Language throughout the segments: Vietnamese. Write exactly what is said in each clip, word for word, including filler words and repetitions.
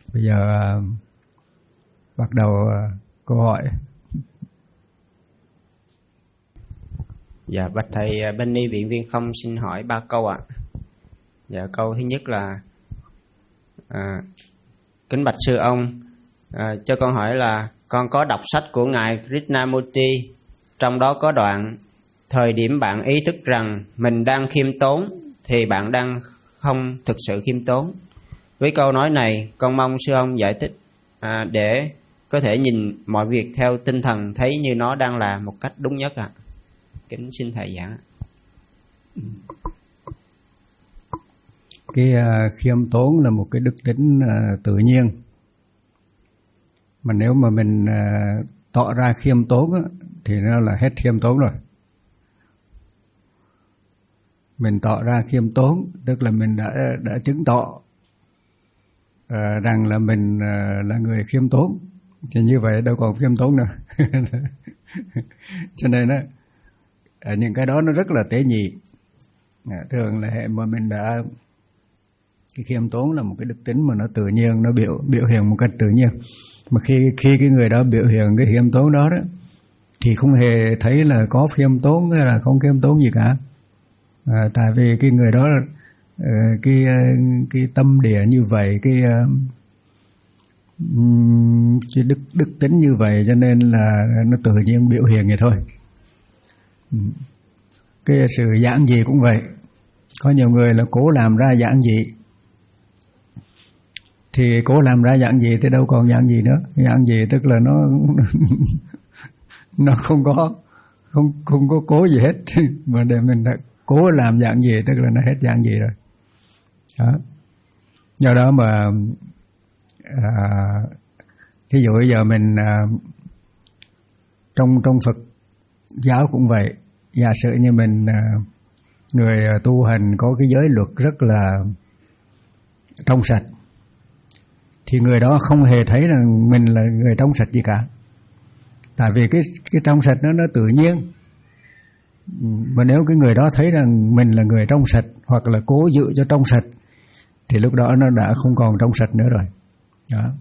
Bây giờ uh, bắt đầu uh, câu hỏi. Dạ, bạch thầy Benny viện viên không xin hỏi ba câu ạ. Dạ, câu thứ nhất là à, kính bạch sư ông, à, cho con hỏi là con có đọc sách của ngài Krishnamurti, trong đó có đoạn thời điểm bạn ý thức rằng mình đang khiêm tốn thì bạn đang không thực sự khiêm tốn. Với câu nói này, con mong sư ông giải thích à, để có thể nhìn mọi việc theo tinh thần thấy như nó đang là một cách đúng nhất ạ. À. Kính xin thầy giảng. Cái uh, khiêm tốn là một cái đức tính uh, tự nhiên. Mà nếu mà mình uh, tỏ ra khiêm tốn á, thì nó là hết khiêm tốn rồi. Mình tỏ ra khiêm tốn tức là mình đã đã chứng tỏ uh, rằng là mình uh, là người khiêm tốn. Thì như vậy đâu còn khiêm tốn nữa. Cho nên đó, những cái đó nó rất là tế nhị. Thường là hệ mà mình đã, cái khiêm tốn là một cái đức tính mà nó tự nhiên, nó biểu biểu hiện một cách tự nhiên. Mà khi khi cái người đó biểu hiện cái khiêm tốn đó đó, thì không hề thấy là có khiêm tốn hay là không khiêm tốn gì cả. À, tại vì cái người đó cái cái tâm địa như vậy, cái cái đức đức tính như vậy, cho nên là nó tự nhiên biểu hiện vậy thôi. Cái sự giản dị cũng vậy. Có nhiều người là cố làm ra giản dị, thì cố làm ra giản dị thì đâu còn giản dị nữa. Giản dị tức là nó nó không có không không có cố gì hết. Mà để mình đã cố làm giản dị tức là nó hết giản dị rồi. Đó. Do đó mà à, thí dụ bây giờ mình à, trong trong Phật giáo cũng vậy. Giả sử như mình à, người tu hành có cái giới luật rất là trong sạch, thì người đó không hề thấy rằng mình là người trong sạch gì cả. Tại vì cái cái trong sạch nó nó tự nhiên. Mà nếu cái người đó thấy rằng mình là người trong sạch hoặc là cố giữ cho trong sạch, thì lúc đó nó đã không còn trong sạch nữa rồi. Đó.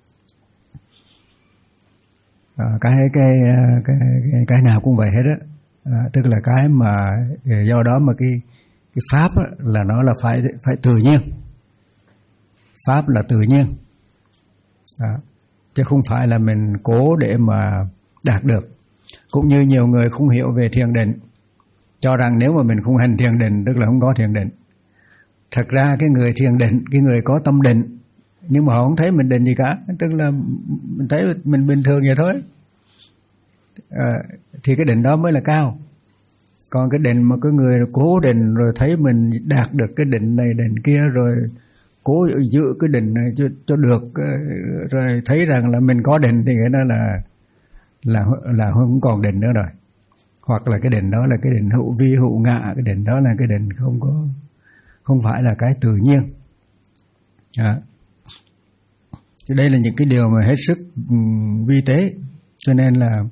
À, cái, cái cái cái cái nào cũng vậy hết á. À, tức là cái mà do đó mà cái cái pháp á, là nó là phải phải tự nhiên. Pháp là tự nhiên. À, chứ không phải là mình cố để mà đạt được. Cũng như nhiều người không hiểu về thiền định, cho rằng nếu mà mình không hành thiền định tức là không có thiền định. Thật ra cái người thiền định, cái người có tâm định, nhưng mà họ không thấy mình định gì cả, tức là mình thấy mình bình thường vậy thôi. À, thì cái định đó mới là cao. Còn cái định mà cái người cố định rồi thấy mình đạt được cái định này định kia, rồi cố giữ cái định này cho, cho được, rồi thấy rằng là mình có định, thì nghĩa đó là là là không còn định nữa rồi. Hoặc là cái định đó là cái định hữu vi hữu ngã, cái định đó là cái định không có không phải là cái tự nhiên. À. Đây là những cái điều mà hết sức vi tế, cho nên là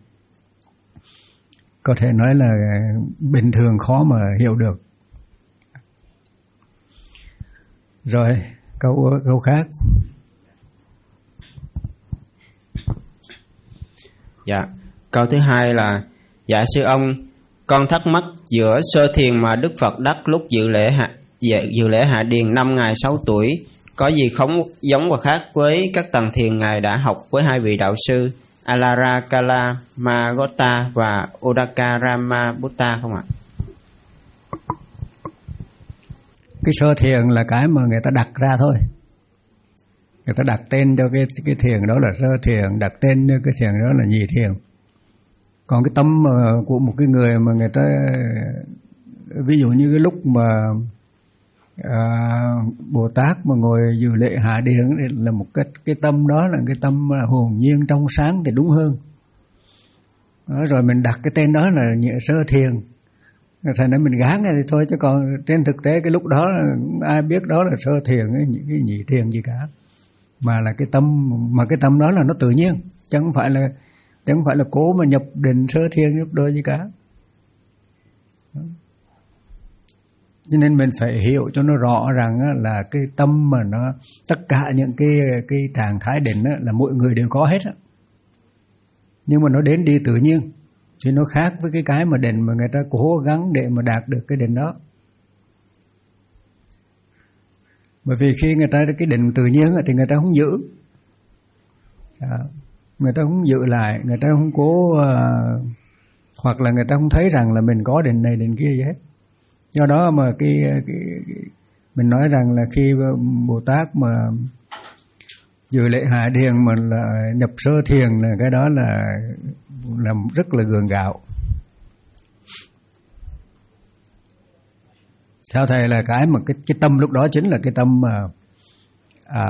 có thể nói là bình thường khó mà hiểu được. Rồi, câu câu khác. Dạ, câu thứ hai là: dạ sư ông, con thắc mắc giữa sơ thiền mà Đức Phật đắc lúc dự lễ hạ dự lễ hạ điền năm ngày sáu tuổi có gì không giống và khác với các tầng thiền ngài đã học với hai vị đạo sư Alara Kalamagota và Udakarama Buddha không ạ? Cái sơ thiền là cái mà người ta đặt ra thôi. Người ta đặt tên cho cái cái thiền đó là sơ thiền, đặt tên cho cái thiền đó là nhị thiền. Còn cái tâm của một cái người mà người ta, ví dụ như cái lúc mà à, Bồ Tát mà ngồi dự lễ hạ điền là một cái cái tâm đó là cái tâm là hồn nhiên trong sáng thì đúng hơn. Đó, rồi mình đặt cái tên đó là sơ thiền, thành ra mình gán thì thôi, chứ còn trên thực tế cái lúc đó ai biết đó là sơ thiền, những cái nhị thiền gì cả, mà là cái tâm, mà cái tâm đó là nó tự nhiên, chứ không phải là chứ không phải là cố mà nhập định sơ thiền nhập đời gì cả. Cho nên mình phải hiểu cho nó rõ rằng là cái tâm mà nó tất cả những cái cái trạng thái định là mỗi người đều có hết á, nhưng mà nó đến đi tự nhiên thì nó khác với cái cái mà định mà người ta cố gắng để mà đạt được cái định đó. Bởi vì khi người ta cái định tự nhiên thì người ta không giữ, à, người ta không giữ lại, người ta không cố uh, hoặc là người ta không thấy rằng là mình có định này định kia gì hết. Do đó mà cái, cái, cái mình nói rằng là khi Bồ Tát mà dự lễ hạ điền mà là nhập sơ thiền là cái đó là làm rất là gượng gạo. Theo thầy là cái mà cái, cái tâm lúc đó chính là cái tâm mà à,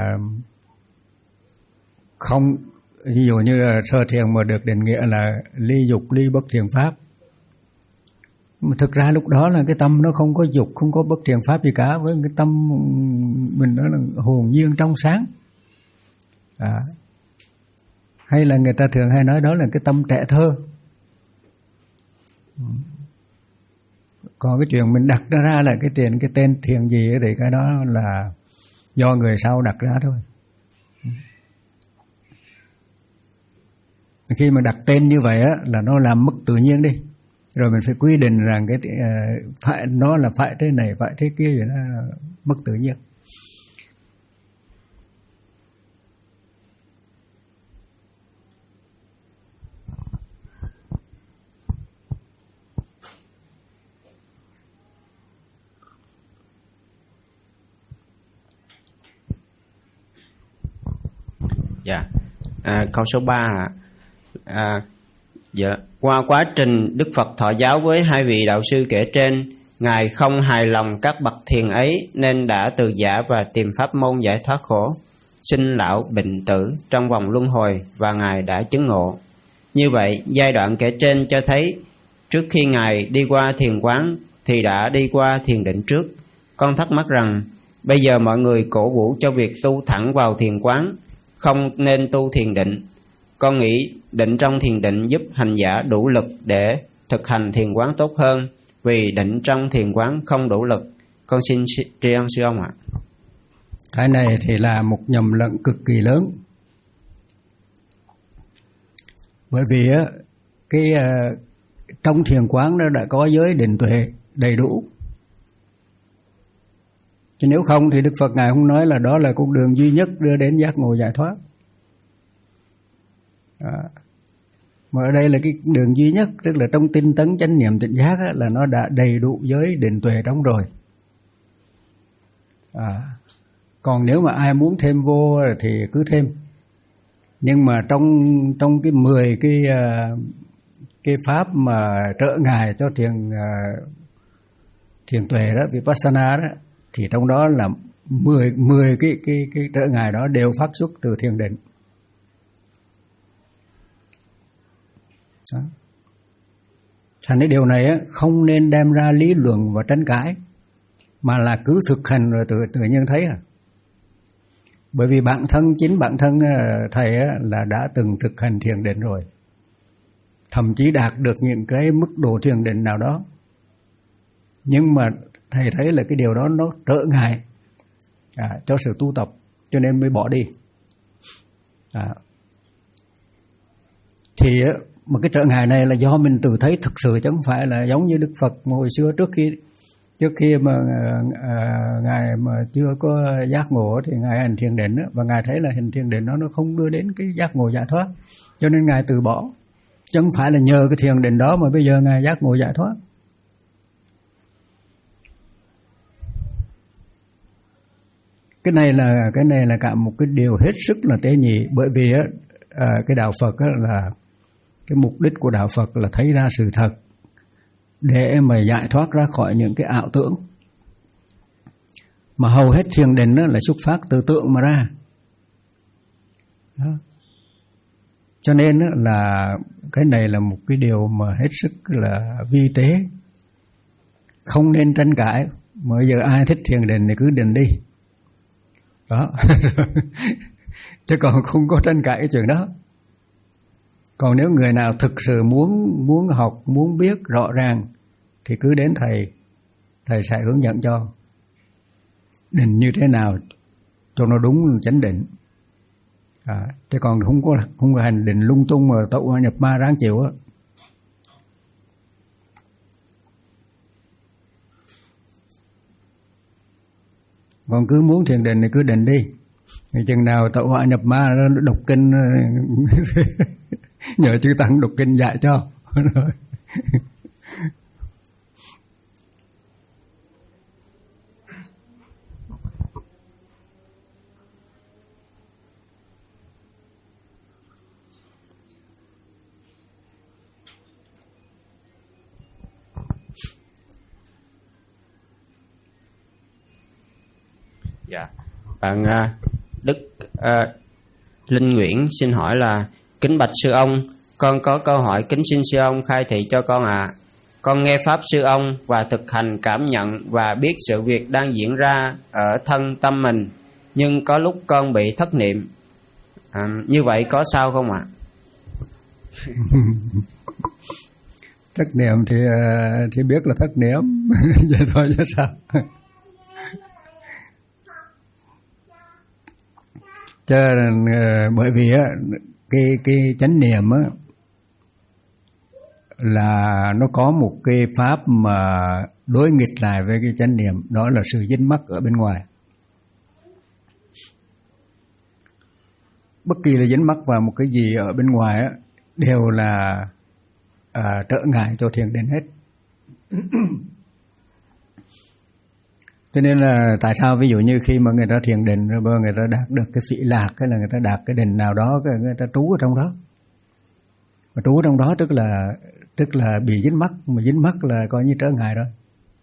không, ví dụ như là sơ thiền mà được định nghĩa là ly dục ly bất thiền pháp. Mà thực ra lúc đó là cái tâm nó không có dục, không có bất thiền pháp gì cả, với cái tâm mình đó là hồn nhiên trong sáng. À, hay là người ta thường hay nói đó là cái tâm trẻ thơ. Còn cái chuyện mình đặt ra là cái tiền cái tên thiền gì thì cái đó là do người sau đặt ra thôi. Khi mà đặt tên như vậy á là nó làm mất tự nhiên đi, rồi mình phải quy định rằng cái uh, phải nó là phải thế này phải thế kia vậy, nó là mất tự nhiên. Dạ, à, câu số ba. À, dạ. Qua quá trình Đức Phật thọ giáo với hai vị đạo sư kể trên, Ngài không hài lòng các bậc thiền ấy nên đã từ giả và tìm pháp môn giải thoát khổ, sinh lão bệnh tử trong vòng luân hồi, và Ngài đã chứng ngộ. Như vậy, giai đoạn kể trên cho thấy trước khi Ngài đi qua thiền quán thì đã đi qua thiền định trước. Con thắc mắc rằng bây giờ mọi người cổ vũ cho việc tu thẳng vào thiền quán, không nên tu thiền định. Con nghĩ định trong thiền định giúp hành giả đủ lực để thực hành thiền quán tốt hơn, vì định trong thiền quán không đủ lực. Con xin tri ân sư ông ạ. Cái này thì là một nhầm lẫn cực kỳ lớn. Bởi vì á cái uh, trong thiền quán nó đã có giới định tuệ đầy đủ. Chứ nếu không thì Đức Phật Ngài không nói là đó là con đường duy nhất đưa đến giác ngộ giải thoát. À, mà ở đây là cái đường duy nhất, tức là trong tinh tấn chánh niệm tỉnh giác á, là nó đã đầy đủ giới định tuệ trong rồi. À, còn nếu mà ai muốn thêm vô thì cứ thêm. Nhưng mà trong trong cái mười cái cái pháp mà trợ ngài cho thiền thiền tuệ đó, Vipassana đó, thì trong đó là mười mười cái cái cái trợ ngài đó đều phát xuất từ thiền định. Đó. Thành cái điều này á, không nên đem ra lý luận và tranh cãi, mà là cứ thực hành rồi tự tự nhiên thấy à. Bởi vì bản thân chính bản thân thầy á, là đã từng thực hành thiền định rồi, thậm chí đạt được những cái mức độ thiền định nào đó, nhưng mà thầy thấy là cái điều đó nó trở ngại à, cho sự tu tập, cho nên mới bỏ đi. À. Thì mà cái trở ngại này là do mình tự thấy thực sự, chứ không phải là giống như Đức Phật hồi xưa trước khi trước khi mà à, ngài mà chưa có giác ngộ thì ngài hành thiền định đó, và ngài thấy là hành thiền định đó nó không đưa đến cái giác ngộ giải thoát, cho nên ngài từ bỏ, chứ không phải là nhờ cái thiền định đó mà bây giờ ngài giác ngộ giải thoát. Cái này là cái này là cả một cái điều hết sức là tế nhị, bởi vì á à, cái đạo Phật á là cái mục đích của đạo Phật là thấy ra sự thật để mà giải thoát ra khỏi những cái ảo tưởng. Mà hầu hết thiền định đó là xuất phát từ tưởng mà ra. Đó. Cho nên đó là cái này là một cái điều mà hết sức là vi tế, không nên tranh cãi. Mà giờ ai thích thiền định thì cứ định đi. Đó. Chứ còn không có tranh cãi cái chuyện đó. Còn nếu người nào thực sự muốn muốn học, muốn biết rõ ràng thì cứ đến thầy thầy sẽ hướng dẫn cho định như thế nào cho nó đúng chánh định. À, chứ còn không có không có hành định lung tung mà tẩu hỏa nhập ma ráng chịu á. Còn cứ muốn thiền định thì cứ định đi, chừng nào tẩu hỏa nhập ma đọc kinh nhờ chư tăng đọc kinh dạy cho. Dạ, bạn Đức uh, Linh Nguyễn xin hỏi là: kính bạch sư ông, con có câu hỏi kính xin sư ông khai thị cho con ạ. À. Con nghe pháp sư ông và thực hành cảm nhận và biết sự việc đang diễn ra ở thân tâm mình, nhưng có lúc con bị thất niệm. À, như vậy có sao không ạ? À? Thất niệm thì thì biết là thất niệm, vậy thôi chứ sao. Chứ bởi vì á cái cái chánh niệm á là nó có một cái pháp mà đối nghịch lại với cái chánh niệm, đó là sự dính mắc ở bên ngoài. Bất kỳ là dính mắc vào một cái gì ở bên ngoài á đều là à, trở ngại cho thiền định hết. Cho nên là tại sao ví dụ như khi mà người ta thiền định rồi người ta đạt được cái phỉ lạc, hay là người ta đạt cái định nào đó, người ta trú ở trong đó. Mà trú ở trong đó tức là tức là bị dính mắc, mà dính mắc là coi như trở ngại rồi.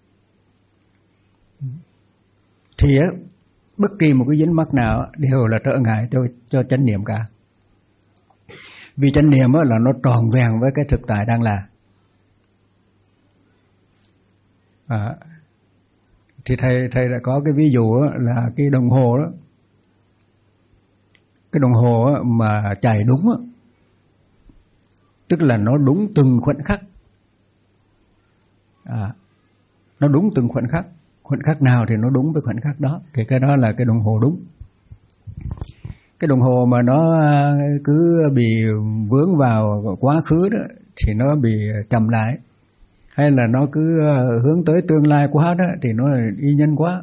Thì á, bất kỳ một cái dính mắc nào đều là trở ngại cho cho chánh niệm cả. Vì chánh niệm á là nó tròn vẹn với cái thực tại đang là. À, thì thầy thầy đã có cái ví dụ là cái đồng hồ đó, cái đồng hồ mà chạy đúng đó, tức là nó đúng từng khoảnh khắc, à, nó đúng từng khoảnh khắc, khoảnh khắc nào thì nó đúng với khoảnh khắc đó, thì cái đó là cái đồng hồ đúng. Cái đồng hồ mà nó cứ bị vướng vào quá khứ đó thì nó bị chậm lại, hay là nó cứ hướng tới tương lai quá đó thì nó đi nhanh quá.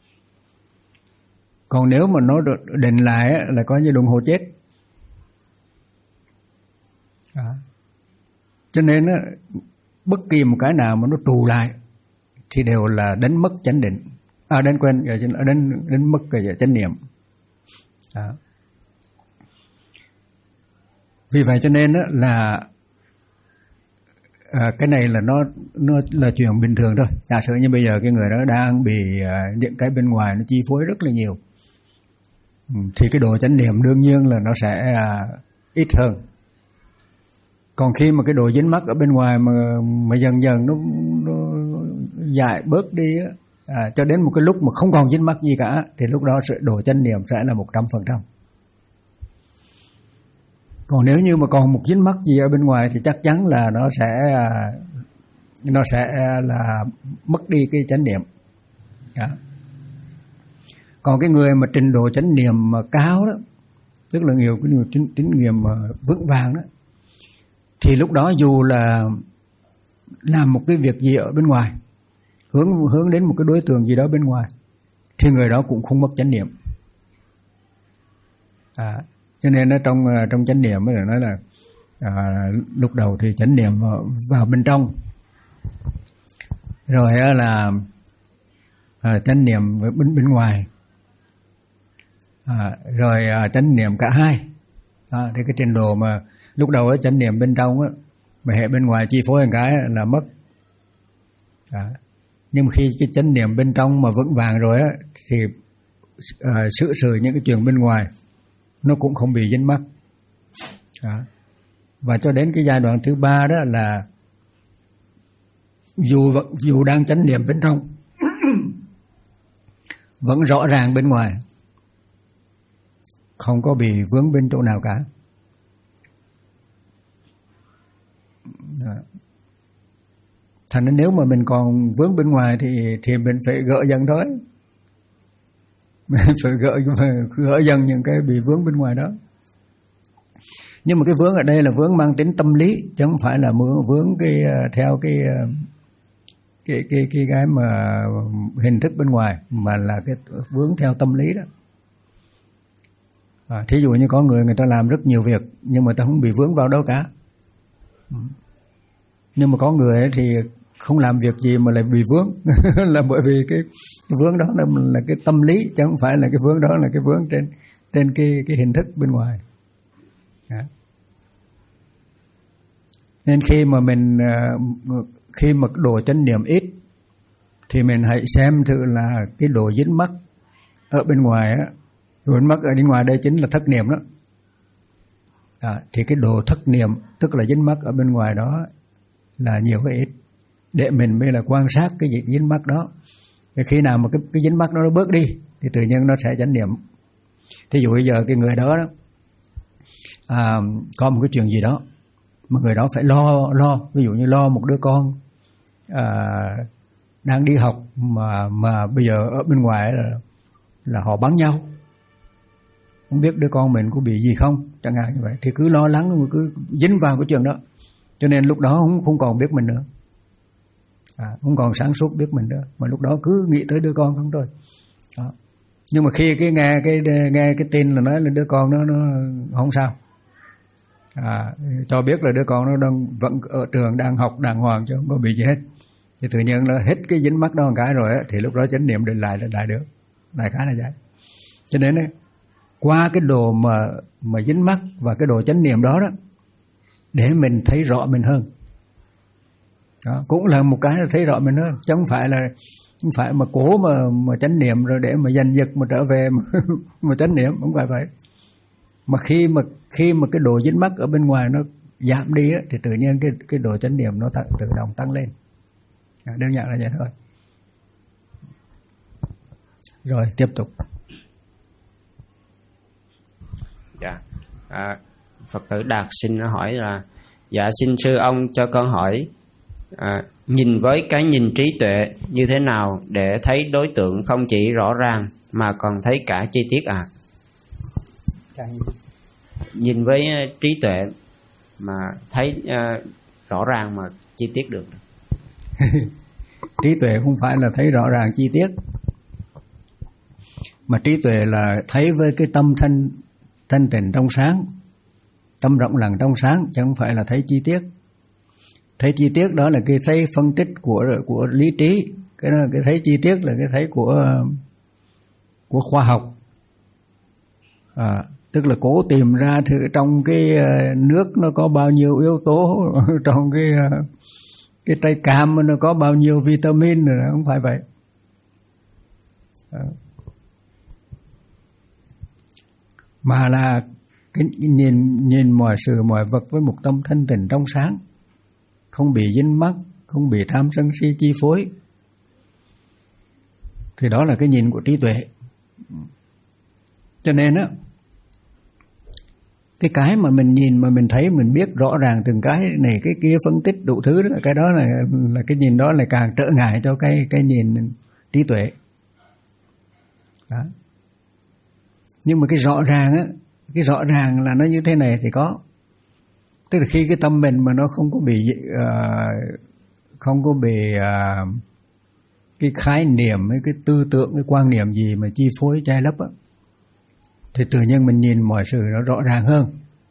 Còn nếu mà nó định lại là coi như đồng hồ chết. À. Cho nên bất kỳ một cái nào mà nó trù lại thì đều là đánh mất chánh định, à đánh quên, đánh đánh mất cái chánh niệm. À. Vì vậy cho nên là À, cái này là nó nó là chuyện bình thường thôi. Giả sử như bây giờ cái người đó đang bị à, những cái bên ngoài nó chi phối rất là nhiều, ừ, thì cái độ chánh niệm đương nhiên là nó sẽ à, ít hơn. Còn khi mà cái độ dính mắc ở bên ngoài mà mà dần dần nó, nó giải bớt đi á, à, cho đến một cái lúc mà không còn dính mắc gì cả, thì lúc đó sự độ chánh niệm sẽ là một trăm phần trăm. Còn nếu như mà còn một dính mắc gì ở bên ngoài thì chắc chắn là nó sẽ nó sẽ là mất đi cái chánh niệm. Đó. Còn cái người mà trình độ chánh niệm mà cao đó, tức là nhiều cái nhiều tín, tín niệm mà vững vàng đó, thì lúc đó dù là làm một cái việc gì ở bên ngoài, hướng hướng đến một cái đối tượng gì đó bên ngoài, thì người đó cũng không mất chánh niệm. À, cho nên ở trong trong chánh niệm mới là nói là à, lúc đầu thì chánh niệm vào, vào bên trong, rồi là à, chánh niệm bên bên ngoài, à, rồi à, chánh niệm cả hai. À, thì cái trình độ mà lúc đầu á chánh niệm bên trong á, mà hệ bên ngoài chi phối một cái là mất. À, nhưng mà khi cái chánh niệm bên trong mà vững vàng rồi á, thì à, xử sự những cái chuyện bên ngoài nó cũng không bị dính mắc. À, và cho đến cái giai đoạn thứ ba đó là dù dù đang chánh niệm bên trong vẫn rõ ràng bên ngoài, không có bị vướng bên chỗ nào cả. À, Thành nên nếu mà mình còn vướng bên ngoài thì thì mình phải gỡ dần thôi. Mình phải gỡ gỡ dần những cái bị vướng bên ngoài đó. Nhưng mà cái vướng ở đây là vướng mang tính tâm lý, chứ không phải là vướng vướng cái theo cái cái cái cái cái mà hình thức bên ngoài, mà là cái vướng theo tâm lý đó. À, thí dụ như có người người ta làm rất nhiều việc nhưng mà ta không bị vướng vào đâu cả. Nhưng mà có người ấy thì không làm việc gì mà lại bị vướng là bởi vì cái, cái vướng đó là, là cái tâm lý, chứ không phải là cái vướng đó là cái vướng trên trên cái cái hình thức bên ngoài. Đó. Nên khi mà mình khi mà đồ chánh niệm ít thì mình hãy xem thử là cái đồ dính mắc ở bên ngoài á, đồ dính mắc ở bên ngoài đây chính là thất niệm đó. À, thì cái đồ thất niệm tức là dính mắc ở bên ngoài đó là nhiều hay ít, để mình mới là quan sát cái dính mắc đó. Thì khi nào mà cái, cái dính mắc đó nó bớt đi thì tự nhiên nó sẽ chánh niệm. Thí dụ bây giờ cái người đó, đó à, có một cái chuyện gì đó mà người đó phải lo lo ví dụ như lo một đứa con à, đang đi học mà mà bây giờ ở bên ngoài là là họ bắn nhau, không biết đứa con mình có bị gì không chẳng hạn như vậy, thì cứ lo lắng mà cứ dính vào cái chuyện đó, cho nên lúc đó không không còn biết mình nữa, à, không còn sáng suốt biết mình nữa, mà lúc đó cứ nghĩ tới đứa con không thôi. Đó. Nhưng mà khi cái nghe cái nghe cái tin là nói là đứa con nó nó không sao, à, cho biết là đứa con nó đang vẫn ở trường đang học đàng hoàng chứ không có bị gì hết, thì tự nhiên là hết cái dính mắc đó một cái rồi á, thì lúc đó chánh niệm định lại là lại được, đại khái là vậy. Cho nên ấy, qua cái đồ mà mà dính mắc và cái đồ chánh niệm đó đó, để mình thấy rõ mình hơn. Đó, cũng là một cái là thấy rõ mình hơn, chứ không phải là không phải mà cố mà mà chánh niệm rồi để mà giành giật mà trở về mà, mà chánh niệm, không phải vậy. Mà khi mà khi mà cái đồ dính mắc ở bên ngoài nó giảm đi á, thì tự nhiên cái cái đồ chánh niệm nó tự, tự động tăng lên. À, đơn giản là vậy thôi. Rồi tiếp tục. Dạ. À, Phật tử Đạt xin hỏi là dạ xin sư ông cho con hỏi à, nhìn với cái nhìn trí tuệ như thế nào để thấy đối tượng không chỉ rõ ràng mà còn thấy cả chi tiết à? Nhìn với trí tuệ mà thấy uh, rõ ràng mà chi tiết được. Trí tuệ không phải là thấy rõ ràng chi tiết, mà trí tuệ là thấy với cái tâm thanh thanh tịnh trong sáng, tâm rộng lặng trong sáng, chứ không phải là thấy chi tiết. Thấy chi tiết đó là cái thấy phân tích của của lý trí, cái đó là cái thấy chi tiết là cái thấy của của khoa học. À, tức là cố tìm ra thử trong cái nước nó có bao nhiêu yếu tố, trong cái cái trái cam nó có bao nhiêu vitamin rồi, không phải vậy. À. Mà là cái nhìn nhìn mọi sự mọi vật với một tâm thanh tịnh trong sáng, không bị dính mắc, không bị tham sân si chi phối, thì đó là cái nhìn của trí tuệ. Cho nên á, cái cái mà mình nhìn mà mình thấy mình biết rõ ràng từng cái này cái kia, phân tích đủ thứ đó, cái đó là là cái nhìn đó là càng trở ngại cho cái cái nhìn trí tuệ. Đó. Nhưng mà cái rõ ràng á, cái rõ ràng là nó như thế này thì có. Tức là khi cái tâm mình mà nó không có bị uh, không có bị uh, cái khái niệm, cái tư tưởng, cái quan niệm gì mà chi phối che lấp á, thì tự nhiên mình nhìn mọi sự nó rõ ràng hơn.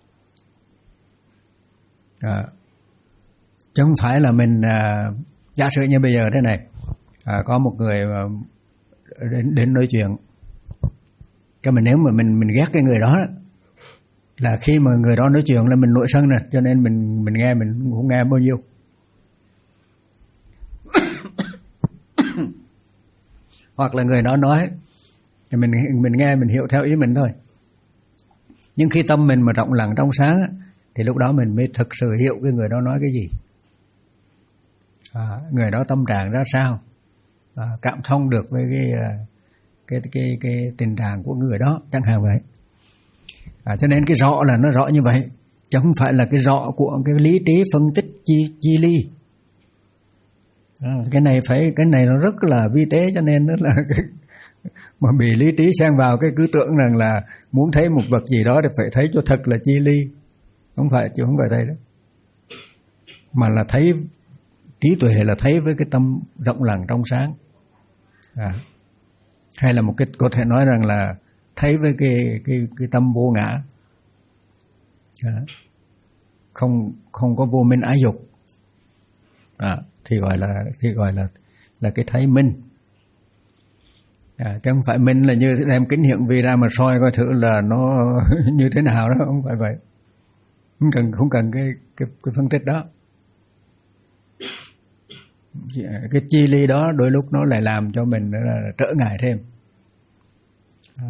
À, chứ không phải là mình uh, giả sử như bây giờ thế này, à, có một người uh, đến, đến nói chuyện, cái mà nếu mà mình mình ghét cái người đó, là khi mà người đó nói chuyện là mình nổi sân rồi, cho nên mình mình nghe mình không nghe bao nhiêu. Hoặc là người đó nói thì mình mình nghe mình hiểu theo ý mình thôi. Nhưng khi tâm mình mà rộng lặng trong sáng thì lúc đó mình mới thực sự hiểu cái người đó nói cái gì, à, người đó tâm trạng ra sao, à, cảm thông được với cái cái cái cái, cái tình trạng của người đó chẳng hạn vậy. À, cho nên cái rõ là nó rõ như vậy, chứ không phải là cái rõ của cái lý trí phân tích chi chi ly. À, cái này phải cái này nó rất là vi tế, cho nên nó là mà bị lý trí xen vào cái cứ tưởng rằng là muốn thấy một vật gì đó thì phải thấy cho thật là chi ly. Không phải, chứ không phải đây đó, mà là thấy trí tuệ là thấy với cái tâm rộng lặng trong sáng. À, hay là một cái có thể nói rằng là thấy với cái cái cái tâm vô ngã. À, không không có vô minh ái dục. À, thì gọi là thì gọi là là cái thấy minh. À, chứ không phải minh là như đem kính hiển vi ra mà soi coi thử là nó như thế nào đó, không phải vậy. Không cần không cần cái cái, cái phân tích đó. Cái chi ly đó đôi lúc nó lại làm cho mình là trở ngại thêm. À.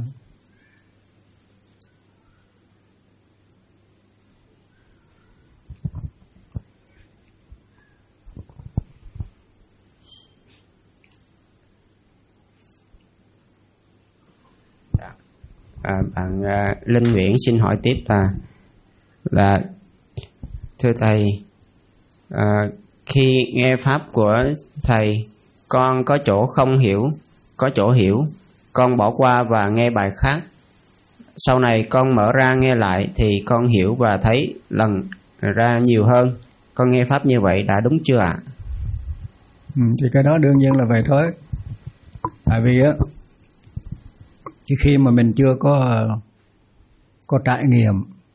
À, bạn uh, Linh Nguyễn xin hỏi tiếp là là thưa thầy, uh, khi nghe pháp của thầy, con có chỗ không hiểu, có chỗ hiểu, con bỏ qua và nghe bài khác. Sau này con mở ra nghe lại thì con hiểu và thấy lần ra nhiều hơn. Con nghe pháp như vậy đã đúng chưa ạ? Ừ, thì cái đó đương nhiên là vậy thôi. Tại vì á, chứ khi mà mình chưa có có trải nghiệm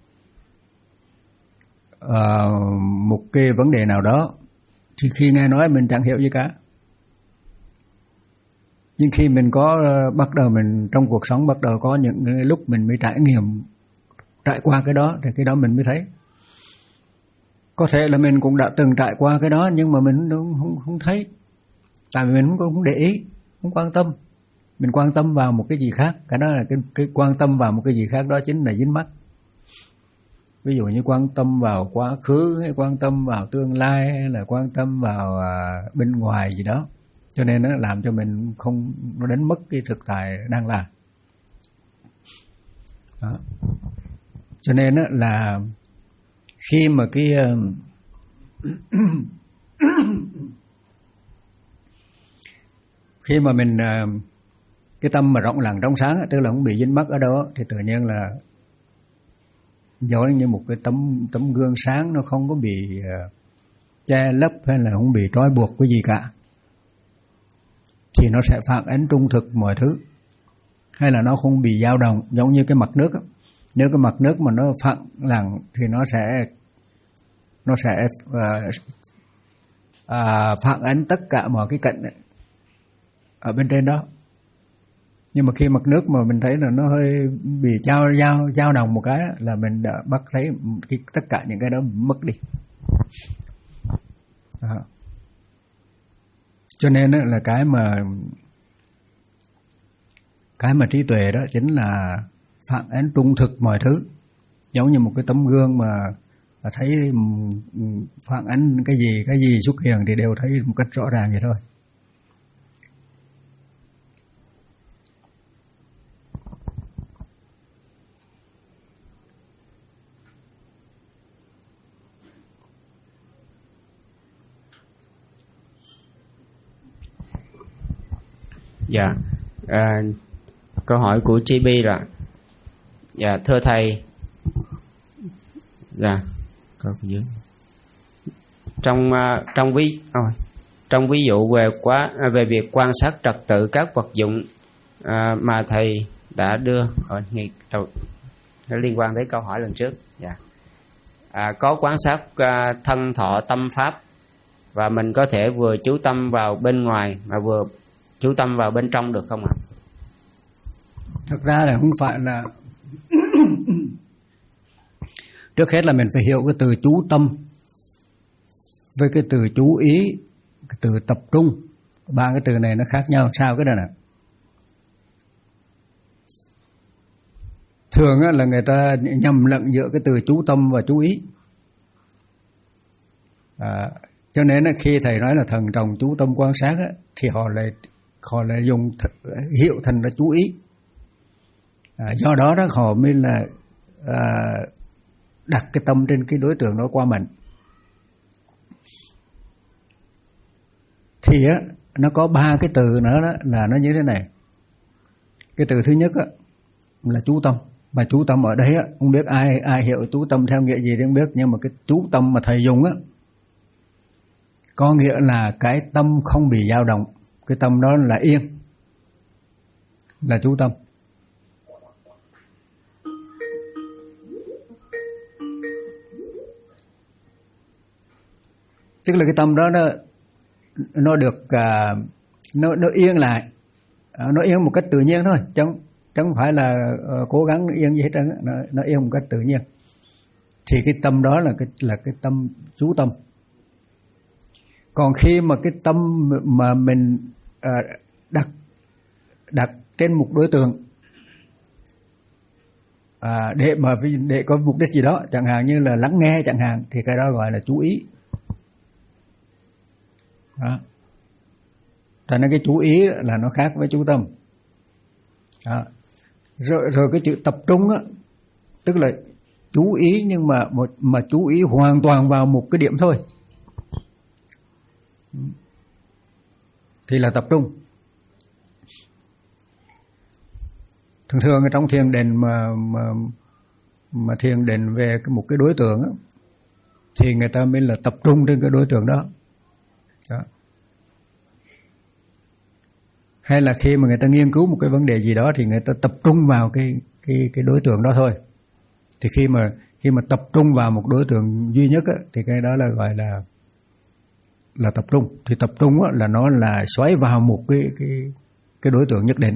uh, một cái vấn đề nào đó, thì khi nghe nói mình chẳng hiểu gì cả. Nhưng khi mình có uh, bắt đầu mình trong cuộc sống bắt đầu có những lúc mình mới trải nghiệm, trải qua cái đó, thì cái đó mình mới thấy. Có thể là mình cũng đã từng trải qua cái đó, nhưng mà mình không không, không thấy, tại vì mình không, không để ý, không quan tâm. Mình quan tâm vào một cái gì khác. Cái đó là cái, cái quan tâm vào một cái gì khác đó chính là dính mắc. Ví dụ như quan tâm vào quá khứ, hay quan tâm vào tương lai, hay là quan tâm vào à, bên ngoài gì đó, cho nên nó làm cho mình không, nó đánh mất cái thực tại đang làm đó. Cho nên là khi mà cái khi mà mình cái tâm mà rộng lặng trong sáng, tức là không bị dính mắc ở đâu, thì tự nhiên là giống như một cái tấm tấm gương sáng, nó không có bị uh, che lấp hay là không bị trói buộc cái gì cả, thì nó sẽ phản ánh trung thực mọi thứ, hay là nó không bị dao động. Giống như cái mặt nước đó. Nếu cái mặt nước mà nó phẳng lặng thì nó sẽ nó sẽ uh, uh, phản ánh tất cả mọi cái cạnh ở bên trên đó. Nhưng mà khi mặt nước mà mình thấy là nó hơi bị trao dao dao động một cái, là mình đã bắt thấy cái, tất cả những cái đó mất đi. À. Cho nên là cái mà cái mà trí tuệ đó chính là phản ánh trung thực mọi thứ, giống như một cái tấm gương mà thấy phản ánh cái gì cái gì xuất hiện thì đều thấy một cách rõ ràng vậy thôi. Dạ, à, câu hỏi của giê bê là, dạ thưa thầy, dạ câu dưới trong uh, trong ví oh, trong ví dụ về quá về việc quan sát trật tự các vật dụng uh, mà thầy đã đưa ở ngay đầu liên quan tới câu hỏi lần trước, dạ à, có quan sát uh, thân thọ tâm pháp, và mình có thể vừa chú tâm vào bên ngoài mà vừa chú tâm vào bên trong được không ạ? Thực ra là không phải là trước hết là mình phải hiểu cái từ chú tâm với cái từ chú ý, cái từ tập trung. Ba cái từ này nó khác nhau sao cái đó nè. Thường là người ta nhầm lẫn giữa cái từ chú tâm và chú ý. À, cho nên khi thầy nói là thần trọng chú tâm quan sát á, thì họ lại họ lại dùng th- hiệu thành là chú ý. À, do đó đó họ mới là à, đặt cái tâm trên cái đối tượng đó qua mình. thì á nó có ba cái từ nữa đó, là nó như thế này. Cái từ thứ nhất á là chú tâm. Mà chú tâm ở đây á, không biết ai ai hiểu chú tâm theo nghĩa gì thì không biết, nhưng mà cái chú tâm mà thầy dùng á có nghĩa là cái tâm không bị dao động, cái tâm đó là yên, là chú tâm. Tức là cái tâm đó nó nó được uh, nó nó yên lại, uh, nó yên một cách tự nhiên thôi, chứ chứ không phải là uh, cố gắng nó yên gì hết trơn, nó nó yên một cách tự nhiên. Thì cái tâm đó là cái là cái tâm chú tâm. Còn khi mà cái tâm mà mình uh, đặt đặt trên một đối tượng à, để mà để có mục đích gì đó, chẳng hạn như là lắng nghe chẳng hạn, thì cái đó gọi là chú ý. Đó. Cho nên cái chú ý là nó khác với chú tâm. Đó. Rồi, rồi cái chữ tập trung á, tức là chú ý nhưng mà một mà chú ý hoàn toàn vào một cái điểm thôi, thì là tập trung. Thường thường ở trong thiền định mà mà mà thiền định về một cái đối tượng á, thì người ta mới là tập trung trên cái đối tượng đó. Đó. Hay là khi mà người ta nghiên cứu một cái vấn đề gì đó thì người ta tập trung vào cái cái cái đối tượng đó thôi. Thì khi mà khi mà tập trung vào một đối tượng duy nhất á, thì cái đó là gọi là là tập trung. Thì tập trung á, là nó là xoáy vào một cái cái cái đối tượng nhất định.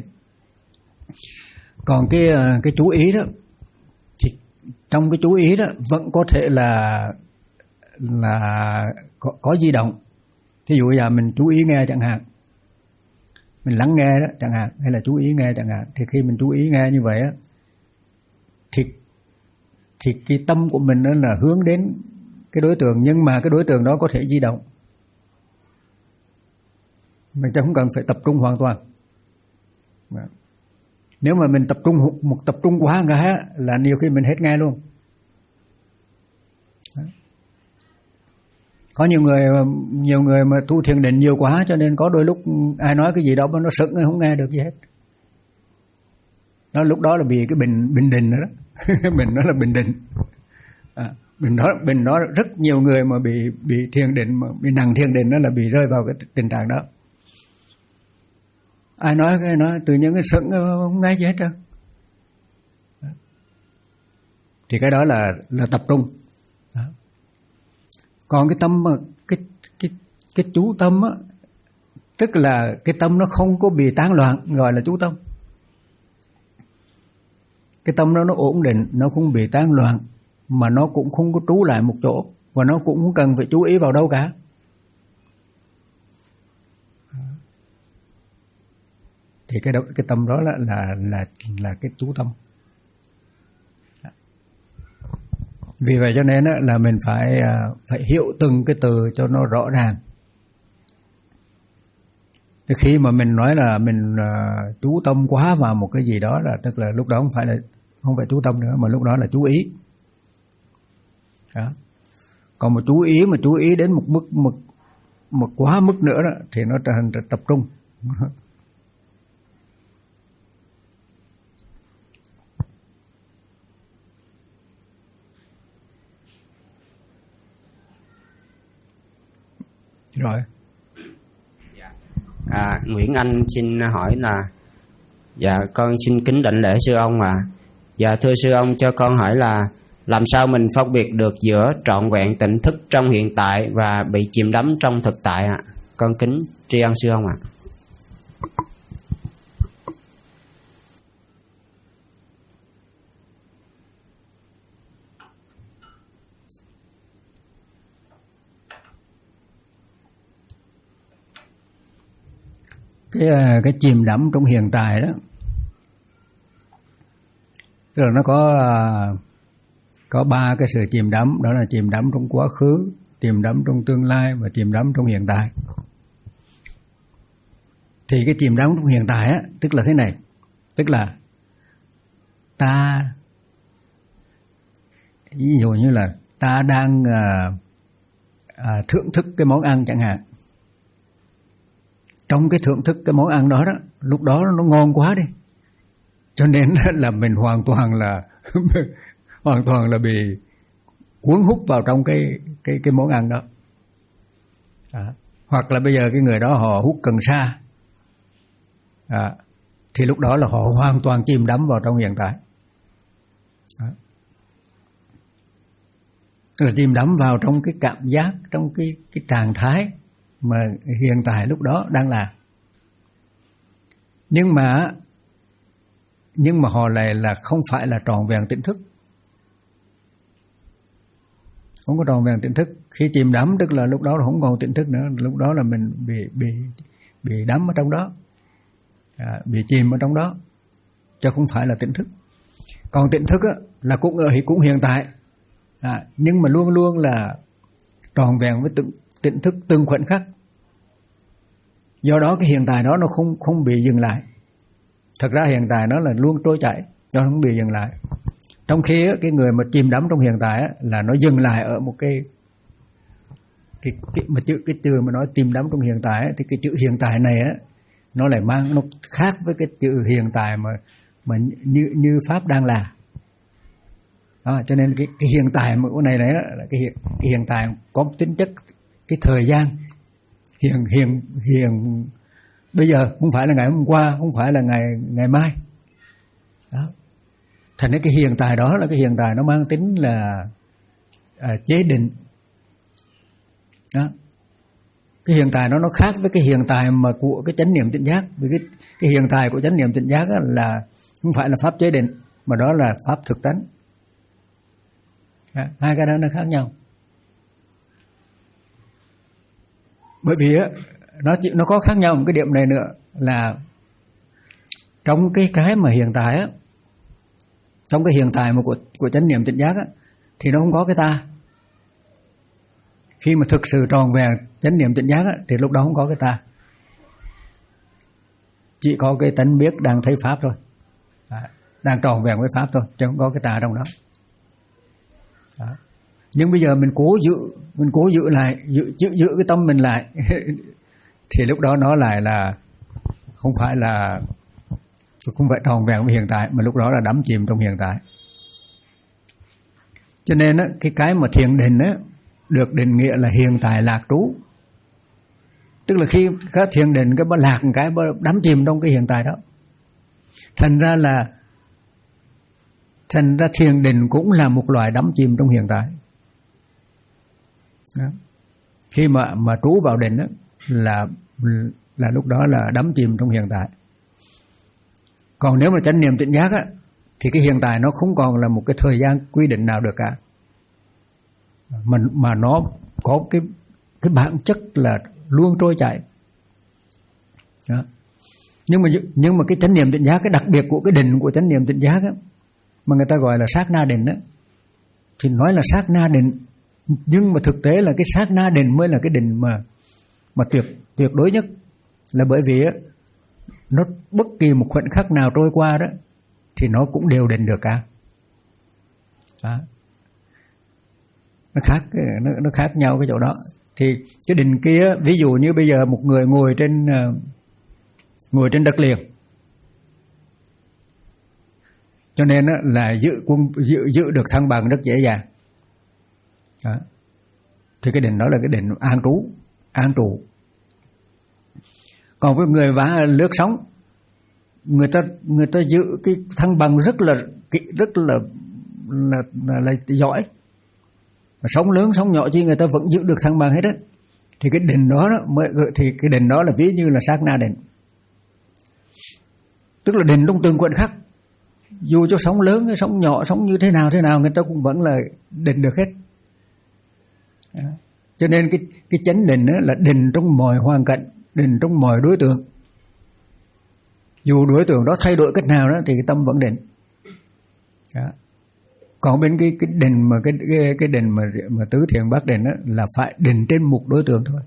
Còn cái cái chú ý đó, thì trong cái chú ý đó vẫn có thể là là có, có di động. Thí dụ giờ mình chú ý nghe chẳng hạn, mình lắng nghe đó chẳng hạn, hay là chú ý nghe chẳng hạn, thì khi mình chú ý nghe như vậy á, thì thì cái tâm của mình đó là hướng đến cái đối tượng, nhưng mà cái đối tượng đó có thể di động. Mình chẳng không cần phải tập trung hoàn toàn. Nếu mà mình tập trung một tập trung quá cái là nhiều khi mình hết nghe luôn. Có nhiều người nhiều người mà tu thiền định nhiều quá, cho nên có đôi lúc ai nói cái gì đó mà nó sững không nghe được gì hết. Nó lúc đó là vì cái bình bình định đó, đó. Mình nói là bình định. À, mình nói mình nói rất nhiều người mà bị bị thiền định mà bị nặng thiền định đó là bị rơi vào cái tình trạng đó. Ai nói cái nói tự nhiên cái sững không nghe gì hết trơn. Thì cái đó là là tập trung. Đó. Còn cái tâm cái cái cái chú tâm á, tức là cái tâm nó không có bị tán loạn, gọi là chú tâm. Cái tâm đó nó ổn định, nó không bị tán loạn, mà nó cũng không có trú lại một chỗ, và nó cũng không cần phải chú ý vào đâu cả. Thì cái đó, cái tâm đó là là là là cái chú tâm. Vì vậy cho nên là mình phải phải hiểu từng cái từ cho nó rõ ràng. Thì khi mà mình nói là mình chú tâm quá vào một cái gì đó, là tức là lúc đó không phải là không phải chú tâm nữa, mà lúc đó là chú ý. Đó. Còn một chú ý mà chú ý đến một mức một một quá mức nữa đó, thì nó trở thành tập trung. Rồi. À, Nguyễn Anh xin hỏi là, dạ con xin kính đảnh lễ sư ông ạ. À. Dạ thưa sư ông, cho con hỏi là làm sao mình phân biệt được giữa trọn vẹn tỉnh thức trong hiện tại và bị chìm đắm trong thực tại ạ? À? Con kính tri ân sư ông ạ. À. Cái cái chìm đắm trong hiện tại đó, tức là nó có có ba cái sự chìm đắm, đó là chìm đắm trong quá khứ, chìm đắm trong tương lai và chìm đắm trong hiện tại. Thì cái chìm đắm trong hiện tại á, tức là thế này, tức là ta, ví dụ như là ta đang à, à, thưởng thức cái món ăn chẳng hạn, trong cái thưởng thức cái món ăn đó đó, lúc đó nó ngon quá đi, cho nên là mình hoàn toàn là hoàn toàn là bị cuốn hút vào trong cái cái cái món ăn đó. À, hoặc là bây giờ cái người đó họ hút cần sa, à, thì lúc đó là họ hoàn toàn chìm đắm vào trong hiện tại. À, là chìm đắm vào trong cái cảm giác, trong cái cái trạng thái mà hiện tại lúc đó đang là. Nhưng mà nhưng mà họ lại là không phải là trọn vẹn tỉnh thức, không có trọn vẹn tỉnh thức. Khi chìm đắm tức là lúc đó là không còn tỉnh thức nữa, lúc đó là mình bị bị bị đắm ở trong đó, à, bị chìm ở trong đó, chứ không phải là tỉnh thức. Còn tỉnh thức á, là cũng ở cũng hiện tại, à, nhưng mà luôn luôn là trọn vẹn với từng tỉnh thức từng khoảnh khắc. Do đó cái hiện tại đó nó không không bị dừng lại. Thật ra hiện tại nó là luôn trôi chảy, nó không bị dừng lại. Trong khi á, cái người mà chìm đắm trong hiện tại á, là nó dừng lại ở một cái cái, cái mà chữ cái từ mà nói chìm đắm trong hiện tại á, thì cái chữ hiện tại này á, nó lại mang nó khác với cái chữ hiện tại mà mà như như pháp đang là. Đó, cho nên cái cái hiện tại mà cái này đấy là cái hiện cái hiện tại có tính chất cái thời gian hiện hiện hiện bây giờ, không phải là ngày hôm qua, không phải là ngày ngày mai. Đó. Thành ra cái hiện tại đó là cái hiện tại nó mang tính là à, chế định. Đó. Cái hiện tại nó nó khác với cái hiện tại mà của cái chánh niệm tỉnh giác. Vì cái cái hiện tại của chánh niệm tỉnh giác là không phải là pháp chế định, mà đó là pháp thực tánh. Đó. Hai cái đó nó khác nhau. Bởi vì á, nó chỉ, nó có khác nhau một cái điểm này nữa là trong cái cái mà hiện tại á, trong cái hiện tại mà của của chánh niệm tỉnh giác á, thì nó không có cái ta. Khi mà thực sự tròn vẹn chánh niệm tỉnh giác á, thì lúc đó không có cái ta, chỉ có cái tánh biết đang thấy pháp thôi, à, đang tròn vẹn với pháp thôi, chứ không có cái ta trong đó. Đó. Nhưng bây giờ mình cố giữ, mình cố giữ lại, giữ, giữ, giữ cái tâm mình lại thì lúc đó nó lại là không phải là không phải tròn vẹn với hiện tại, mà lúc đó là đắm chìm trong hiện tại. Cho nên á, cái cái mà thiền định á, được định nghĩa là hiện tại lạc trú. Tức là khi các thiền định cái bác lạc cái đắm chìm trong cái hiện tại đó. Thành ra là thành ra thiền định cũng là một loại đắm chìm trong hiện tại. Đó. Khi mà mà trú vào định á, là là lúc đó là đắm chìm trong hiện tại. Còn nếu mà chánh niệm tỉnh giác á, thì cái hiện tại nó không còn là một cái thời gian quy định nào được cả, mà mà nó có cái cái bản chất là luôn trôi chảy. Đó. Nhưng mà nhưng mà cái chánh niệm tỉnh giác, cái đặc biệt của cái định của chánh niệm tỉnh giác á, mà người ta gọi là sát na định á, thì nói là sát na định, nhưng mà thực tế là cái sát na định mới là cái định mà mà tuyệt tuyệt đối nhất. Là bởi vì á, nó bất kỳ một khoảnh khắc nào trôi qua đó thì nó cũng đều định được cả. Đó. Nó khác nó, nó khác nhau cái chỗ đó. Thì cái định kia, ví dụ như bây giờ một người ngồi trên uh, ngồi trên đất liền, cho nên uh, là giữ quân giữ giữ được thăng bằng rất dễ dàng. Đó. Thì cái định đó là cái định an trú, an trụ. Còn với người vá lướt sóng, người ta người ta giữ cái thăng bằng rất là rất là là, là, là giỏi. Sóng lớn sóng nhỏ chi người ta vẫn giữ được thăng bằng hết đấy. Thì cái định đó, đó mới thì cái định đó là ví như là sát na định. Tức là định trong từng khoảnh khắc, dù cho sóng lớn hay sóng nhỏ, sóng như thế nào thế nào người ta cũng vẫn là định được hết. Đó. Cho nên cái cái chánh định đó là định trong mọi hoàn cảnh, định trong mọi đối tượng. Dù đối tượng đó thay đổi cách nào đó thì cái tâm vẫn định. Đó. Còn bên cái cái định mà cái cái cái định mà mà tứ thiền bát định đó là phải định trên một đối tượng thôi.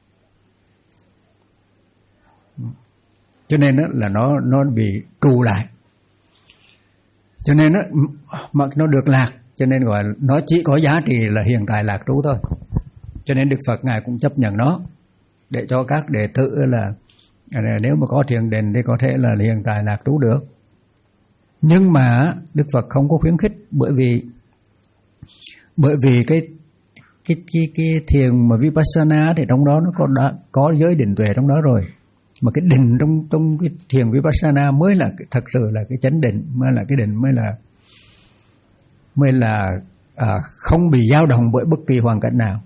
Cho nên đó là nó nó bị trù lại. Cho nên đó, mà nó được lạc, cho nên gọi là, nó chỉ có giá trị là hiện tại lạc trú thôi. Cho nên Đức Phật ngài cũng chấp nhận nó để cho các đệ tử là Nếu mà có thiền định thì có thể là hiện tại lạc trú được. Nhưng mà Đức Phật không có khuyến khích, bởi vì bởi vì cái cái cái cái thiền mà Vipassana thì trong đó nó có đã, có giới định tuệ trong đó rồi. Mà cái định trong trong cái thiền Vipassana mới là thật sự là cái chánh định, mới là cái định, mới là mới là à, không bị dao động bởi bất kỳ hoàn cảnh nào.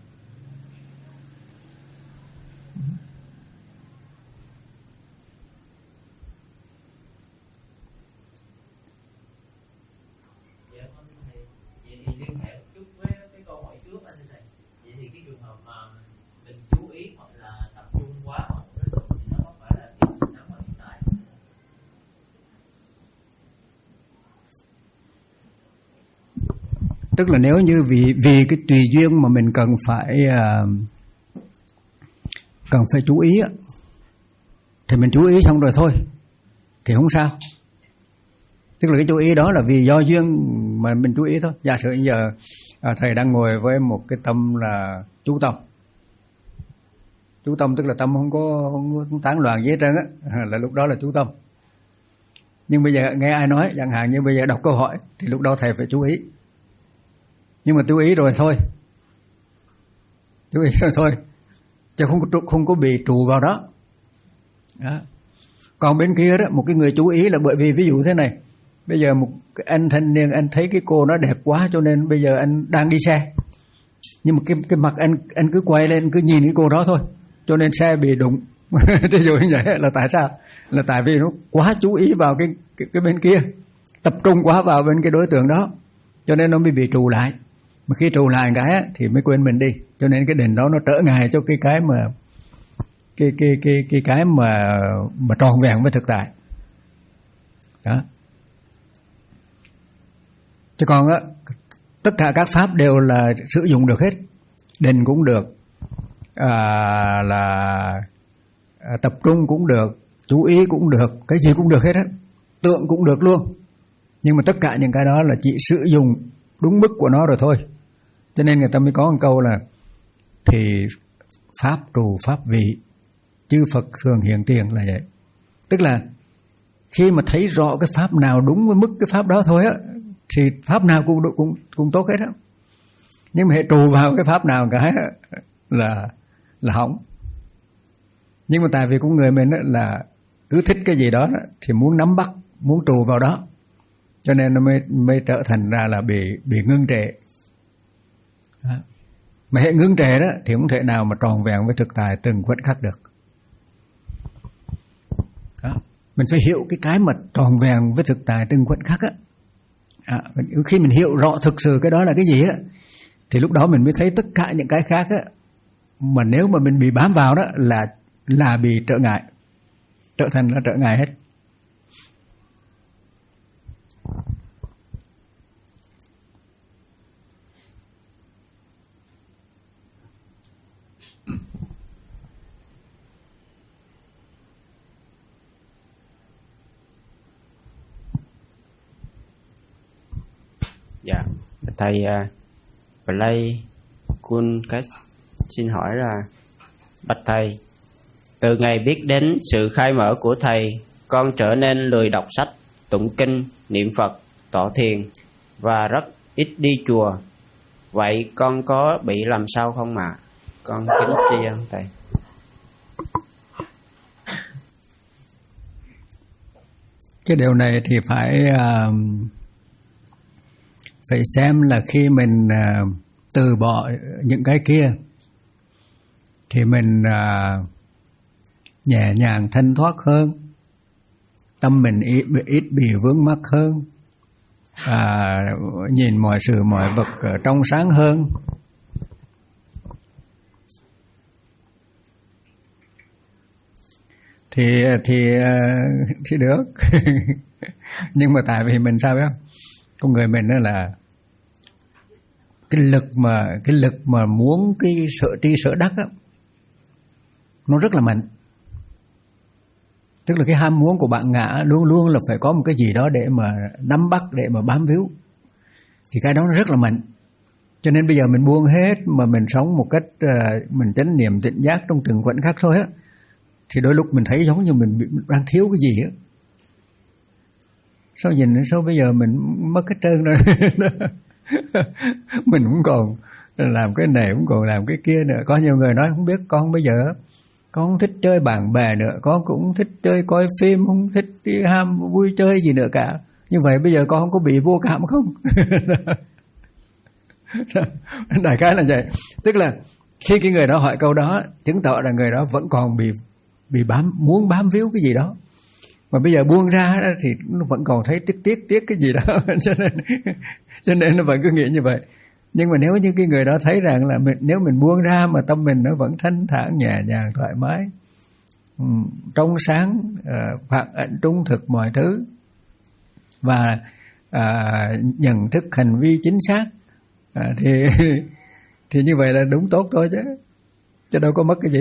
Tức là nếu như vì vì cái tùy duyên mà mình cần phải uh, cần phải chú ý thì mình chú ý xong rồi thôi thì không sao. Tức là cái chú ý đó là vì do duyên mà mình chú ý thôi. Giả sử giờ uh, thầy đang ngồi với một cái tâm là chú tâm. Chú tâm tức là tâm không có, không có tán loạn gì hết trơn á, là lúc đó là chú tâm. Nhưng bây giờ nghe ai nói, chẳng hạn như bây giờ đọc câu hỏi thì lúc đó thầy phải chú ý. Nhưng mà chú ý rồi thôi, chú ý rồi thôi, chứ không có, không có bị trụ vào đó. Đó. Còn bên kia đó, một cái người chú ý là bởi vì ví dụ thế này, bây giờ một anh thanh niên anh thấy cái cô nó đẹp quá cho nên bây giờ anh đang đi xe, nhưng mà cái cái mặt anh anh cứ quay lên cứ nhìn cái cô đó thôi, cho nên xe bị đụng. Ví dụ như vậy là tại sao? Là tại vì nó quá chú ý vào cái cái, cái bên kia, tập trung quá vào bên cái đối tượng đó, cho nên nó mới bị trụ lại. Mà khi trụ lại cái á, thì mới quên mình đi, cho nên cái định đó nó trở ngại cho cái cái mà cái cái cái cái cái mà mà tròn vẹn với thực tại. Đó. Chứ còn á, tất cả các pháp đều là sử dụng được hết, định cũng được, à, là à, tập trung cũng được, chú ý cũng được, cái gì cũng được hết á, tượng cũng được luôn. Nhưng mà tất cả những cái đó là chỉ sử dụng đúng mức của nó rồi thôi. Cho nên người ta mới có một câu là thì pháp trù pháp vị, chư Phật thường hiện tiền là vậy. Tức là khi mà thấy rõ cái pháp nào đúng với mức cái pháp đó thôi á, thì pháp nào cũng cũng cũng tốt hết á. Nhưng mà hệ trù vào cái pháp nào cái là là hỏng. Nhưng mà tại vì con người mình là cứ thích cái gì đó thì muốn nắm bắt, muốn trù vào đó, cho nên nó mới mới trở thành ra là bị bị ngưng trệ. Đó. Mà hệ ngưng trệ đó thì không thể nào mà tròn vẹn với thực tại từng khoảnh khắc được. Đó. Mình phải hiểu cái cái mà tròn vẹn với thực tại từng khoảnh khắc á. À, khi mình hiểu rõ thực sự cái đó là cái gì á, thì lúc đó mình mới thấy tất cả những cái khác á, mà nếu mà mình bị bám vào đó là là bị trở ngại, trở thành là trở ngại hết. Dạ, thầy uh, Play Kun xin hỏi là bạch thầy, từ ngày biết đến sự khai mở của thầy, con trở nên lười đọc sách, tụng kinh, niệm Phật, tọa thiền và rất ít đi chùa. Vậy con có bị làm sao không ạ? À? Con kính tri ân thầy. Cái điều này thì phải uh, phải xem là khi mình uh, từ bỏ những cái kia thì mình uh, nhẹ nhàng thanh thoát hơn, tâm mình ít, ít bị vướng mắc hơn, à, nhìn mọi sự mọi vật trong sáng hơn. thì thì thì được. Nhưng mà tại vì mình sao biết không, con người mình đó là cái lực mà cái lực mà muốn cái sợ tri sợ đắc á, nó rất là mạnh. Tức là cái ham muốn của bạn ngã luôn luôn là phải có một cái gì đó để mà nắm bắt, để mà bám víu, thì cái đó nó rất là mạnh. Cho nên bây giờ mình buông hết mà mình sống một cách uh, mình chánh niệm tỉnh giác trong từng khoảnh khắc thôi á, thì đôi lúc mình thấy giống như mình đang thiếu cái gì á. Sao nhìn sao bây giờ mình mất cái trơn rồi. Mình cũng còn làm cái này, cũng còn làm cái kia nữa. Có nhiều người nói không biết con bây giờ con không thích chơi bạn bè nữa, con cũng thích chơi coi phim, không thích đi ham vui chơi gì nữa cả. Như vậy bây giờ con không có bị vô cảm không? Đại khái là vậy. Tức là khi cái người đó hỏi câu đó, chứng tỏ là người đó vẫn còn bị bị bám, muốn bám víu cái gì đó. Mà bây giờ buông ra đó, thì nó vẫn còn thấy tiếc tiếc tiếc cái gì đó. cho nên cho nên nó vẫn cứ nghĩ như vậy. Nhưng mà nếu như cái người đó thấy rằng là mình, nếu mình buông ra mà tâm mình nó vẫn thanh thản, nhẹ nhàng, thoải mái, trong sáng, phản ảnh trung thực mọi thứ, và à, nhận thức hành vi chính xác, à, thì thì như vậy là đúng tốt thôi chứ, chứ đâu có mất cái gì.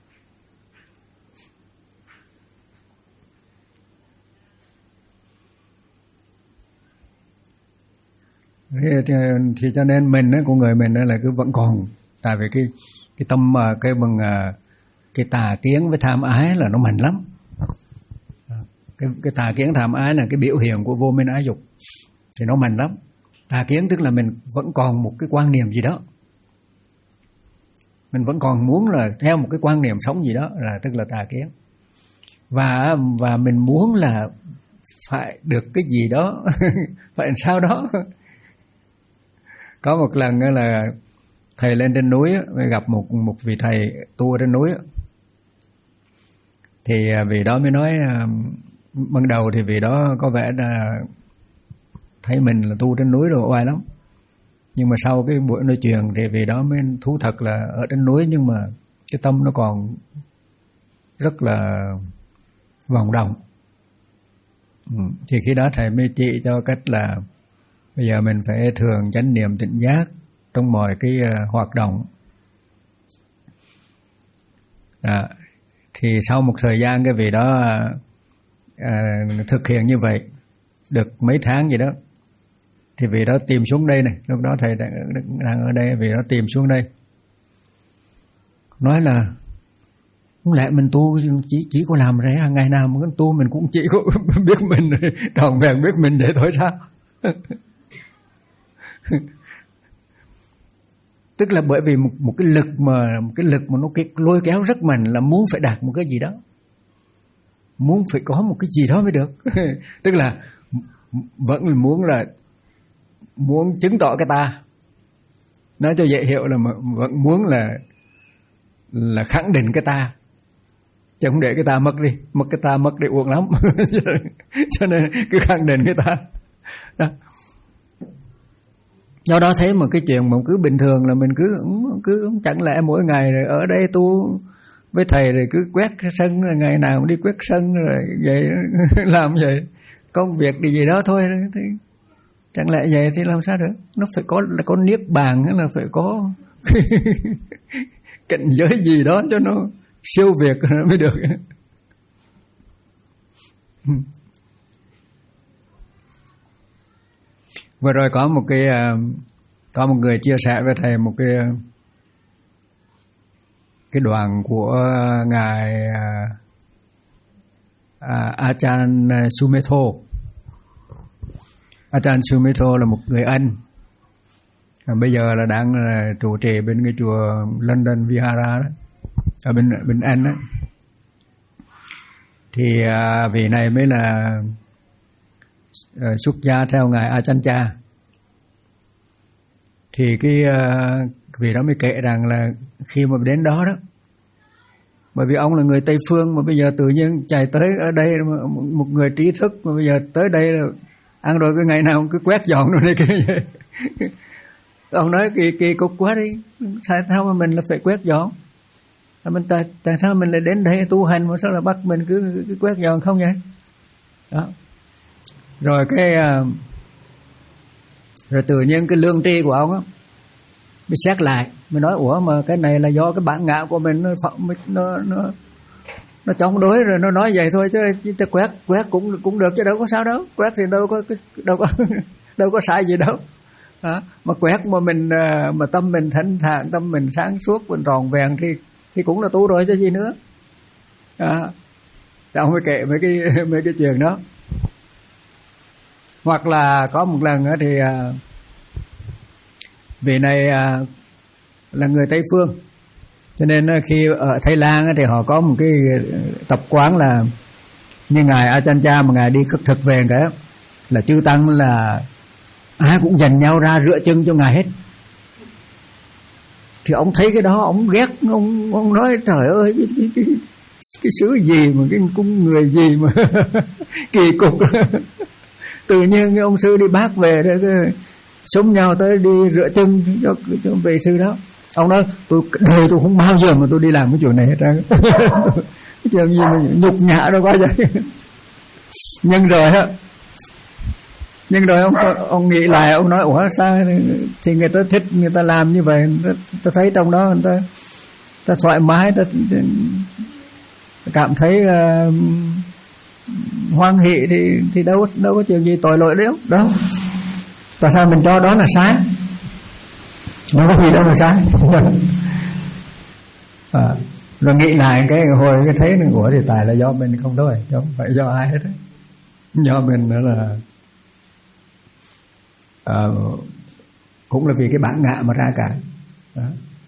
Thì, thì, thì cho nên mình á, con người mình đó là cứ vẫn còn, tại vì cái cái tâm cái bằng cái tà kiến với tham ái là nó mạnh lắm. Cái, cái tà kiến tham ái là cái biểu hiện của vô minh ái dục, thì nó mạnh lắm. Tà kiến tức là mình vẫn còn một cái quan niệm gì đó, mình vẫn còn muốn là theo một cái quan niệm sống gì đó, là tức là tà kiến. Và và mình muốn là phải được cái gì đó, phải làm sao đó. Có một lần là thầy lên trên núi mới gặp một một vị thầy tu trên núi, thì vị đó mới nói, ban đầu thì vị đó có vẻ là thấy mình là tu trên núi rồi oai lắm, nhưng mà sau cái buổi nói chuyện thì vị đó mới thú thật là ở trên núi nhưng mà cái tâm nó còn rất là vòng động. Ừ. Thì khi đó thầy mới chỉ cho cách là bây giờ mình phải thường chánh niệm tỉnh giác trong mọi cái uh, hoạt động. À, thì sau một thời gian cái vị đó uh, thực hiện như vậy được mấy tháng gì đó, thì vị đó tìm xuống đây này, lúc đó thầy đang, đang ở đây, vị đó tìm xuống đây nói là không lẽ mình tu chỉ chỉ có làm đấy à, ngày nào mà tu mình cũng chỉ có biết mình tròn vẹn biết mình vậy thôi sao? Tức là bởi vì một, một cái lực mà một cái lực mà nó cái lôi kéo rất mạnh là muốn phải đạt một cái gì đó, muốn phải có một cái gì đó mới được. Tức là vẫn muốn là muốn chứng tỏ cái ta, nói cho dễ hiểu là vẫn muốn là là khẳng định cái ta, chứ không để cái ta mất đi, mất cái ta mất đi uổng lắm. Cho nên cứ khẳng định cái ta đó. Do đó thấy một cái chuyện mà cứ bình thường là mình cứ cứ chẳng lẽ mỗi ngày rồi ở đây tu với thầy rồi cứ quét sân, rồi ngày nào cũng đi quét sân rồi vậy làm vậy, công việc đi gì đó thôi, thì chẳng lẽ vậy thì làm sao được? Nó phải có là có niết bàn, là phải có cảnh giới gì đó cho nó siêu việt mới được. Vừa rồi có một cái có một người chia sẻ với thầy một cái cái đoạn của ngài Ajahn Sumedho. Ajahn Sumedho là một người Anh, bây giờ là đang là trụ trì bên cái chùa London Vihara đó, ở bên bên Anh đó. Thì à, vị này mới là à, xuất gia theo ngài Ajahn Chah. Thì cái à, vị đó mới kể rằng là khi mà đến đó đó, bởi vì ông là người Tây phương mà bây giờ tự nhiên chạy tới ở đây, một người trí thức mà bây giờ tới đây là ăn rồi cái ngày nào cũng cứ quét dọn rồi này kia vậy. Ông nói kỳ kỳ cục quá đi, tại sao mà mình là phải quét dọn? Mình tại, tại sao mình lại đến đây tu hành mà sao là bắt mình cứ, cứ quét dọn không vậy? Đó. Rồi cái rồi tự nhiên cái lương tri của ông á mới xét lại, mới nói ủa mà cái này là do cái bản ngã của mình nó nó nó nó chống đối rồi nó nói vậy thôi, chứ chứ quét quét cũng cũng được chứ đâu có sao đâu, quét thì đâu có đâu có đâu có sai gì đâu. Đó. Mà quét mà mình mà tâm mình thanh thản, tâm mình sáng suốt, mình tròn vẹn thì thì cũng là tu rồi chứ gì nữa. À, ông mới kể mấy cái mấy cái chuyện đó. Hoặc là có một lần thì vị này là người Tây phương, cho nên khi ở Thái Lan thì họ có một cái tập quán là như ngài Ajahn Chah mà ngài đi khất thực về cái là chư tăng là ai cũng dành nhau ra rửa chân cho ngài hết. Thì ông thấy cái đó ông ghét, ông ông nói trời ơi cái, cái, cái, cái xứ gì mà cái cung người gì mà kỳ cục. Tự nhiên cái ông sư đi bác về đó cái xúm nhau tới đi rửa chân cho, cho vị sư đó. Ông nói tôi đời tôi không bao giờ mà tôi đi làm cái chuyện này hết trơn. Cái chuyện gì mà nhục nhã đâu quá vậy. Nhưng rồi á, nhưng rồi ông ông nghĩ lại, ông nói ủa sao thì người ta thích, người ta làm như vậy, người ta, người ta thấy trong đó người ta, người ta thoải mái, người ta cảm thấy uh, hoan hỷ thì thì đâu đâu có chuyện gì tội lỗi đấy đó. Tại sao mình cho đó là sai? Nó có gì đâu mà sai. À, rồi nghĩ lại cái hồi cái thấy nó của thì tại là do mình không thôi, chứ không phải do ai hết đấy. Do mình nữa là à, cũng là vì cái bản ngã mà ra cả đó.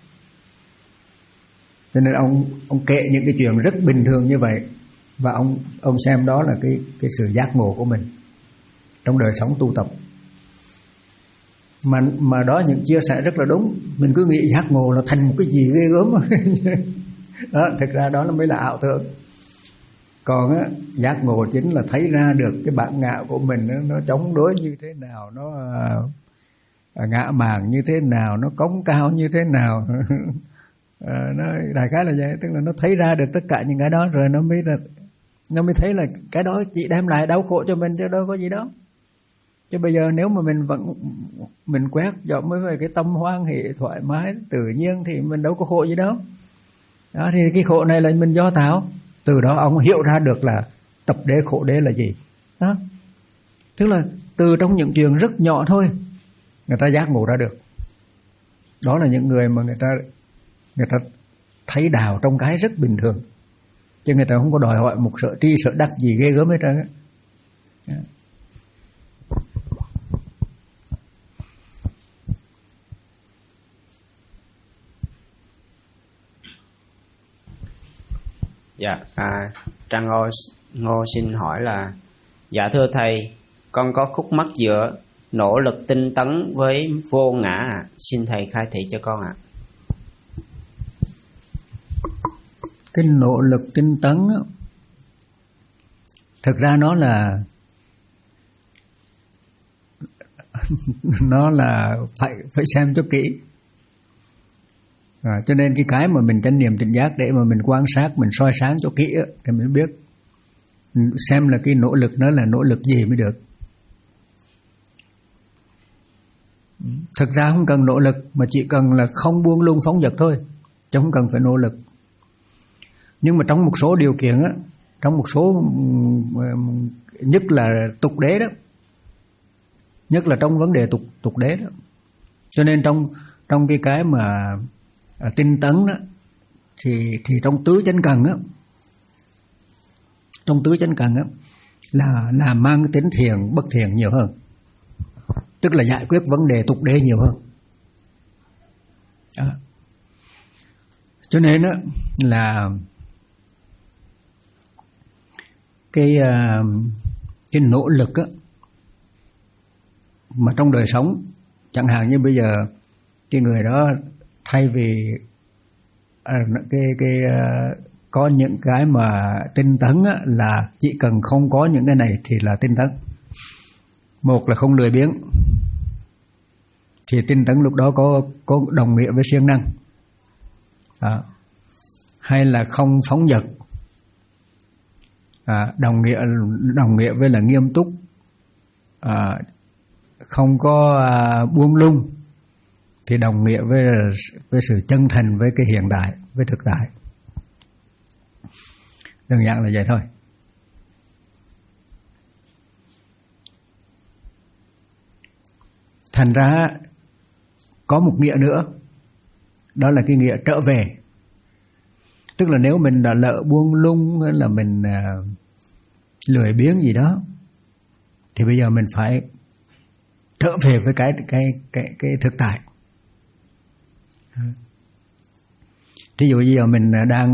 Cho nên ông ông kể những cái chuyện rất bình thường như vậy, và ông ông xem đó là cái cái sự giác ngộ của mình trong đời sống tu tập. Mà mà đó những chia sẻ rất là đúng. Mình cứ nghĩ giác ngộ là thành một cái gì ghê gớm. Đó, thực ra đó là mới là ảo tưởng. Còn á, giác ngộ chính là thấy ra được cái bản ngã của mình nó, nó chống đối như thế nào, nó à, ngã màng như thế nào, nó cống cao như thế nào. À, nó đại khái là vậy, tức là nó thấy ra được tất cả những cái đó rồi nó mới là nó mới thấy là cái đó chỉ đem lại đau khổ cho mình chứ đâu có gì đó. Chứ bây giờ nếu mà mình vẫn mình quét dọn mới về cái tâm hoan hỷ thoải mái tự nhiên thì mình đâu có khổ gì đâu. Đó, thì cái khổ này là mình do tạo. Từ đó ông hiểu ra được là tập đế khổ đế là gì đó. Tức là từ trong những chuyện rất nhỏ thôi người ta giác ngộ ra được. Đó là những người mà người ta người ta thấy đạo trong cái rất bình thường, chứ người ta không có đòi hỏi một sợ tri sợ đắc gì ghê gớm hết trơn á. Dạ, à, Trang Ngô, Ngô xin hỏi là dạ thưa thầy, con có khúc mắc giữa nỗ lực tinh tấn với vô ngã ạ. À. Xin thầy khai thị cho con ạ. À. Cái nỗ lực tinh tấn á, thực ra nó là nó là phải phải xem cho kỹ. À, cho nên cái cái mà mình chánh niệm tỉnh giác để mà mình quan sát, mình soi sáng cho kỹ á, thì mình biết xem là cái nỗ lực nó là nỗ lực gì mới được. Thực ra không cần nỗ lực, mà chỉ cần là không buông lung phóng dật thôi, chứ không cần phải nỗ lực. Nhưng mà trong một số điều kiện á, trong một số nhất là tục đế đó, nhất là trong vấn đề tục tục đế đó, cho nên trong trong cái cái mà à, tinh tấn đó thì thì trong tứ chánh cần á, trong tứ chánh cần á là là mang cái tính thiền bất thiền nhiều hơn, tức là giải quyết vấn đề tục đế nhiều hơn. Đó. Cho nên á là cái cái nỗ lực á mà trong đời sống, chẳng hạn như bây giờ cái người đó thay vì à, cái cái uh, có những cái mà tinh tấn á, là chỉ cần không có những cái này thì là tinh tấn. Một là không lười biếng, thì tinh tấn lúc đó có có đồng nghĩa với siêng năng. À, hay là không phóng dật, à, đồng nghĩa đồng nghĩa với là nghiêm túc, à, không có à, buông lung, thì đồng nghĩa với với sự chân thành với cái hiện tại, với thực tại. Đơn giản là vậy thôi. Thành ra có một nghĩa nữa, đó là cái nghĩa trở về. Tức là nếu mình đã lỡ buông lung hay là mình à, lười biếng gì đó, thì bây giờ mình phải trở về với cái cái cái cái thực tại. Ví dụ bây giờ mình đang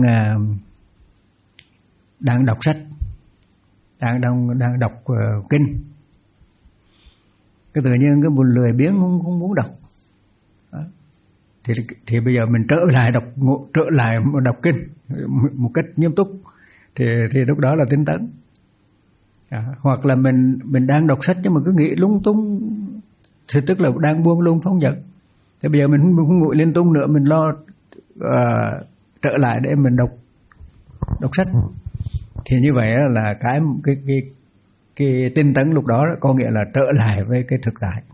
đang đọc sách, đang đang đang đọc uh, kinh, cái tự nhiên cái buồn lười biếng không, không muốn đọc. Đó. Thì thì bây giờ mình trở lại đọc trở lại đọc kinh một cách nghiêm túc, thì thì lúc đó là tinh tấn. À, hoặc là mình mình đang đọc sách nhưng mà cứ nghĩ lung tung, thì tức là đang buông lung phóng dật. Thế bây giờ mình không, không ngồi liên tung nữa, mình lo uh, trở lại để mình đọc đọc sách. Thì như vậy là cái cái cái cái tinh tấn lúc đó có nghĩa là trở lại với cái thực tại.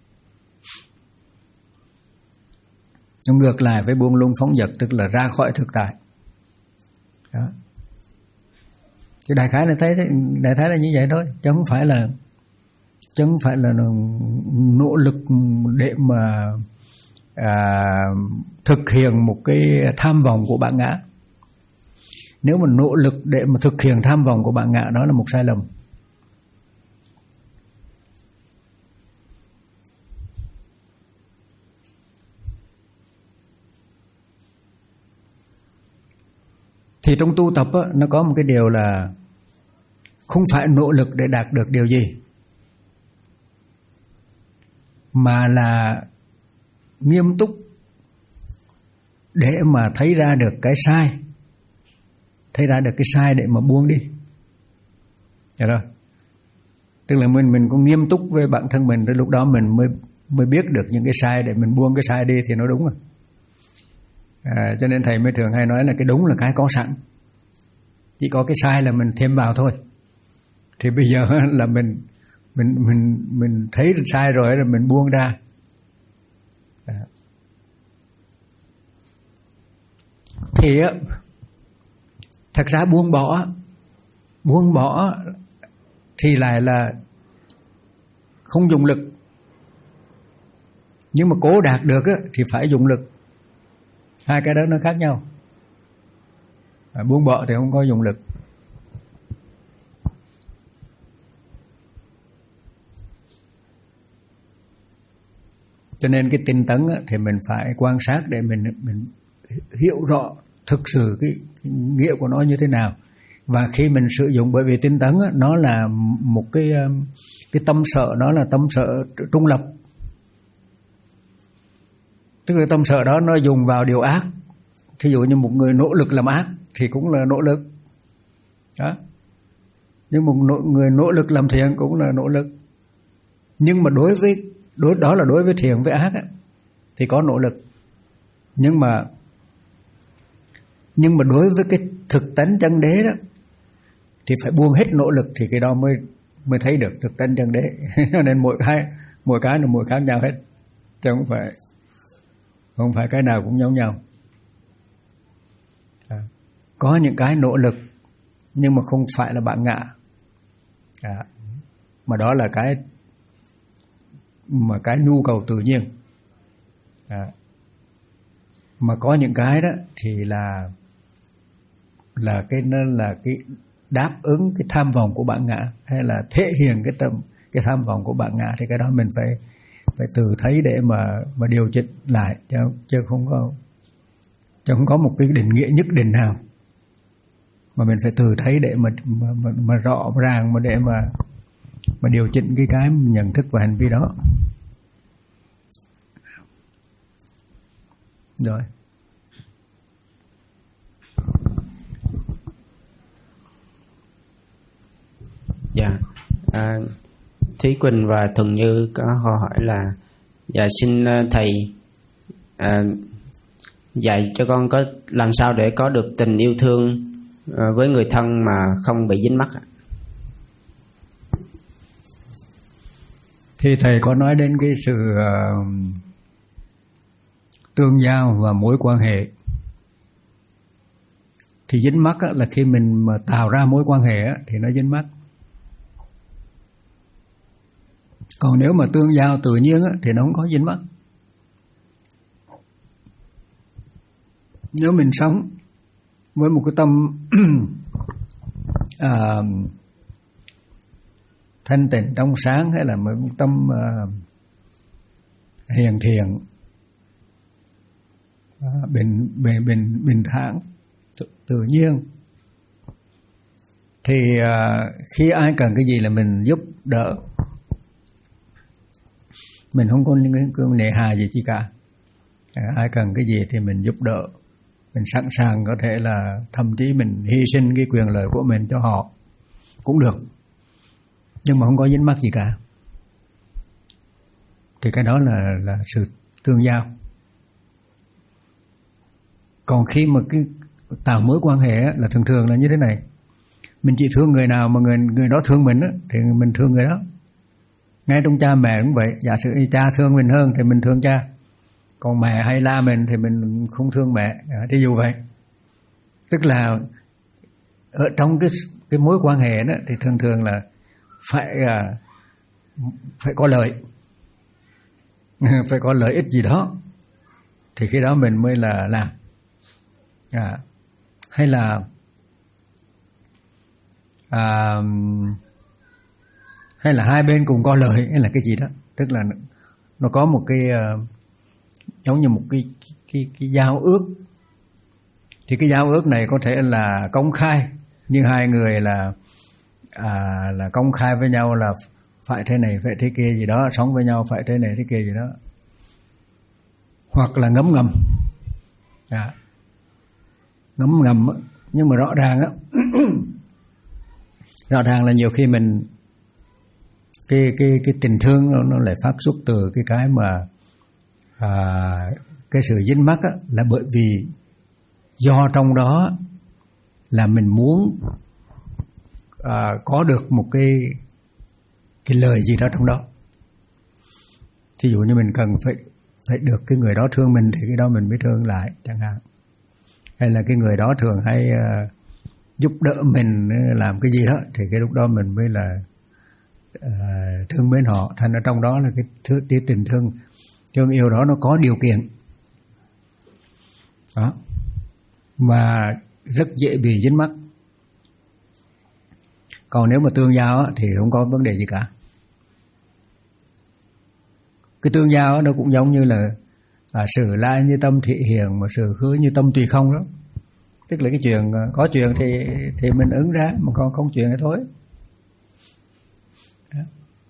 Nó ngược lại với buông lung phóng dật, tức là ra khỏi thực tại. Đó. Thì đại khái là thấy đại khái là như vậy thôi, chứ không phải là chứ không phải là nỗ lực để mà à, thực hiện một cái tham vọng của bản ngã. Nếu mà nỗ lực để mà thực hiện tham vọng của bản ngã, đó là một sai lầm. Thì trong tu tập á, nó có một cái điều là không phải nỗ lực để đạt được điều gì, mà là nghiêm túc để mà thấy ra được cái sai, thấy ra được cái sai để mà buông đi. Được rồi. Tức là mình mình có nghiêm túc với bản thân mình, tới lúc đó mình mới mới biết được những cái sai để mình buông cái sai đi thì nó đúng rồi. À, cho nên thầy mới thường hay nói là cái đúng là cái có sẵn, chỉ có cái sai là mình thêm vào thôi. Thì bây giờ là mình mình mình mình thấy sai rồi rồi mình buông ra. À. Thì á, thật ra buông bỏ buông bỏ thì lại là không dùng lực, nhưng mà cố đạt được á, thì phải dùng lực. Hai cái đó nó khác nhau. À, buông bỏ thì không có dùng lực. Cho nên cái tinh tấn á, thì mình phải quan sát để mình mình hiểu rõ thực sự cái, cái nghĩa của nó như thế nào. Và khi mình sử dụng, bởi vì tinh tấn á, nó là một cái cái tâm sợ, nó là tâm sợ trung lập. Tức là tâm sợ đó nó dùng vào điều ác. Thí dụ như một người nỗ lực làm ác thì cũng là nỗ lực. Đó. Nhưng một người nỗ lực làm thiện cũng là nỗ lực. Nhưng mà đối với đối đó là đối với thiện với ác á, thì có nỗ lực. Nhưng mà nhưng mà đối với cái thực tánh chân đế đó thì phải buông hết nỗ lực, thì cái đó mới mới thấy được thực tánh chân đế. Nên mỗi cái mỗi cái là mỗi khác nhau hết, chứ không phải không phải cái nào cũng giống nhau. À, có những cái nỗ lực nhưng mà không phải là bản ngã. À, mà đó là cái mà cái nhu cầu tự nhiên. À, mà có những cái đó thì là là cái nó là cái đáp ứng cái tham vọng của bản ngã, hay là thể hiện cái tâm cái tham vọng của bản ngã, thì cái đó mình phải phải từ thấy để mà mà điều chỉnh lại, chứ chứ không có chứ không có một cái định nghĩa nhất định nào, mà mình phải từ thấy để mà mà, mà, mà rõ ràng, mà để mà mà điều chỉnh cái cái nhận thức và hành vi đó. Rồi. Dạ. À, Thúy Quỳnh và Thuần Như có câu hỏi là: dạ xin thầy à, dạy cho con có làm sao để có được tình yêu thương à, với người thân mà không bị dính mắc ạ? Thì thầy có nói đến cái sự uh, tương giao và mối quan hệ. Thì dính mắc á, là khi mình mà tạo ra mối quan hệ á, thì nó dính mắc. Còn nếu mà tương giao tự nhiên á, thì nó không có dính mắc. Nếu mình sống với một cái tâm à, thanh tịnh trong sáng, hay là một tâm à, hiền thiện, à, bình bình bình bình thản tự, tự nhiên, thì à, khi ai cần cái gì là mình giúp đỡ, mình không có những nề hà gì chi cả. À, ai cần cái gì thì mình giúp đỡ, mình sẵn sàng có thể là thậm chí mình hy sinh cái quyền lợi của mình cho họ cũng được, nhưng mà không có dính mắc gì cả. Thì cái đó là là sự tương giao. Còn khi mà cái tạo mối quan hệ á, là thường thường là như thế này, mình chỉ thương người nào mà người người đó thương mình á, thì mình thương người đó. Ngay trong cha mẹ cũng vậy, giả sử cha thương mình hơn thì mình thương cha, còn mẹ hay la mình thì mình không thương mẹ, thí dụ vậy. Tức là ở trong cái cái mối quan hệ đó thì thường thường là phải phải có lợi, phải có lợi ích gì đó, thì khi đó mình mới là làm. À, hay là à, hay là hai bên cùng có lợi, hay là cái gì đó, tức là nó có một cái uh, giống như một cái cái, cái cái giao ước. Thì cái giao ước này có thể là công khai, như hai người là à, là công khai với nhau là phải thế này phải thế kia gì đó, sống với nhau phải thế này thế kia gì đó, hoặc là ngấm ngầm. À, ngấm ngầm nhưng mà rõ ràng á rõ ràng là nhiều khi mình cái cái cái tình thương nó, nó lại phát xuất từ cái cái mà à, cái sự dính mắc á, là bởi vì do trong đó là mình muốn à, có được một cái cái lời gì đó trong đó. Thí dụ như mình cần phải phải được cái người đó thương mình thì cái đó mình mới thương lại chẳng hạn, hay là cái người đó thường hay uh, giúp đỡ mình làm cái gì đó thì cái lúc đó mình mới là uh, thương mến họ. Thành ở trong đó là cái, thứ, cái tình thương thương yêu đó nó có điều kiện đó, mà rất dễ bị dính mắc. Còn nếu mà tương giao á, thì không có vấn đề gì cả. Cái tương giao á, nó cũng giống như là à, sự lai như tâm thị hiền, mà sự hứa như tâm tùy không đó. Tức là cái chuyện có chuyện thì thì mình ứng ra, mà còn không chuyện thì thôi. Đó.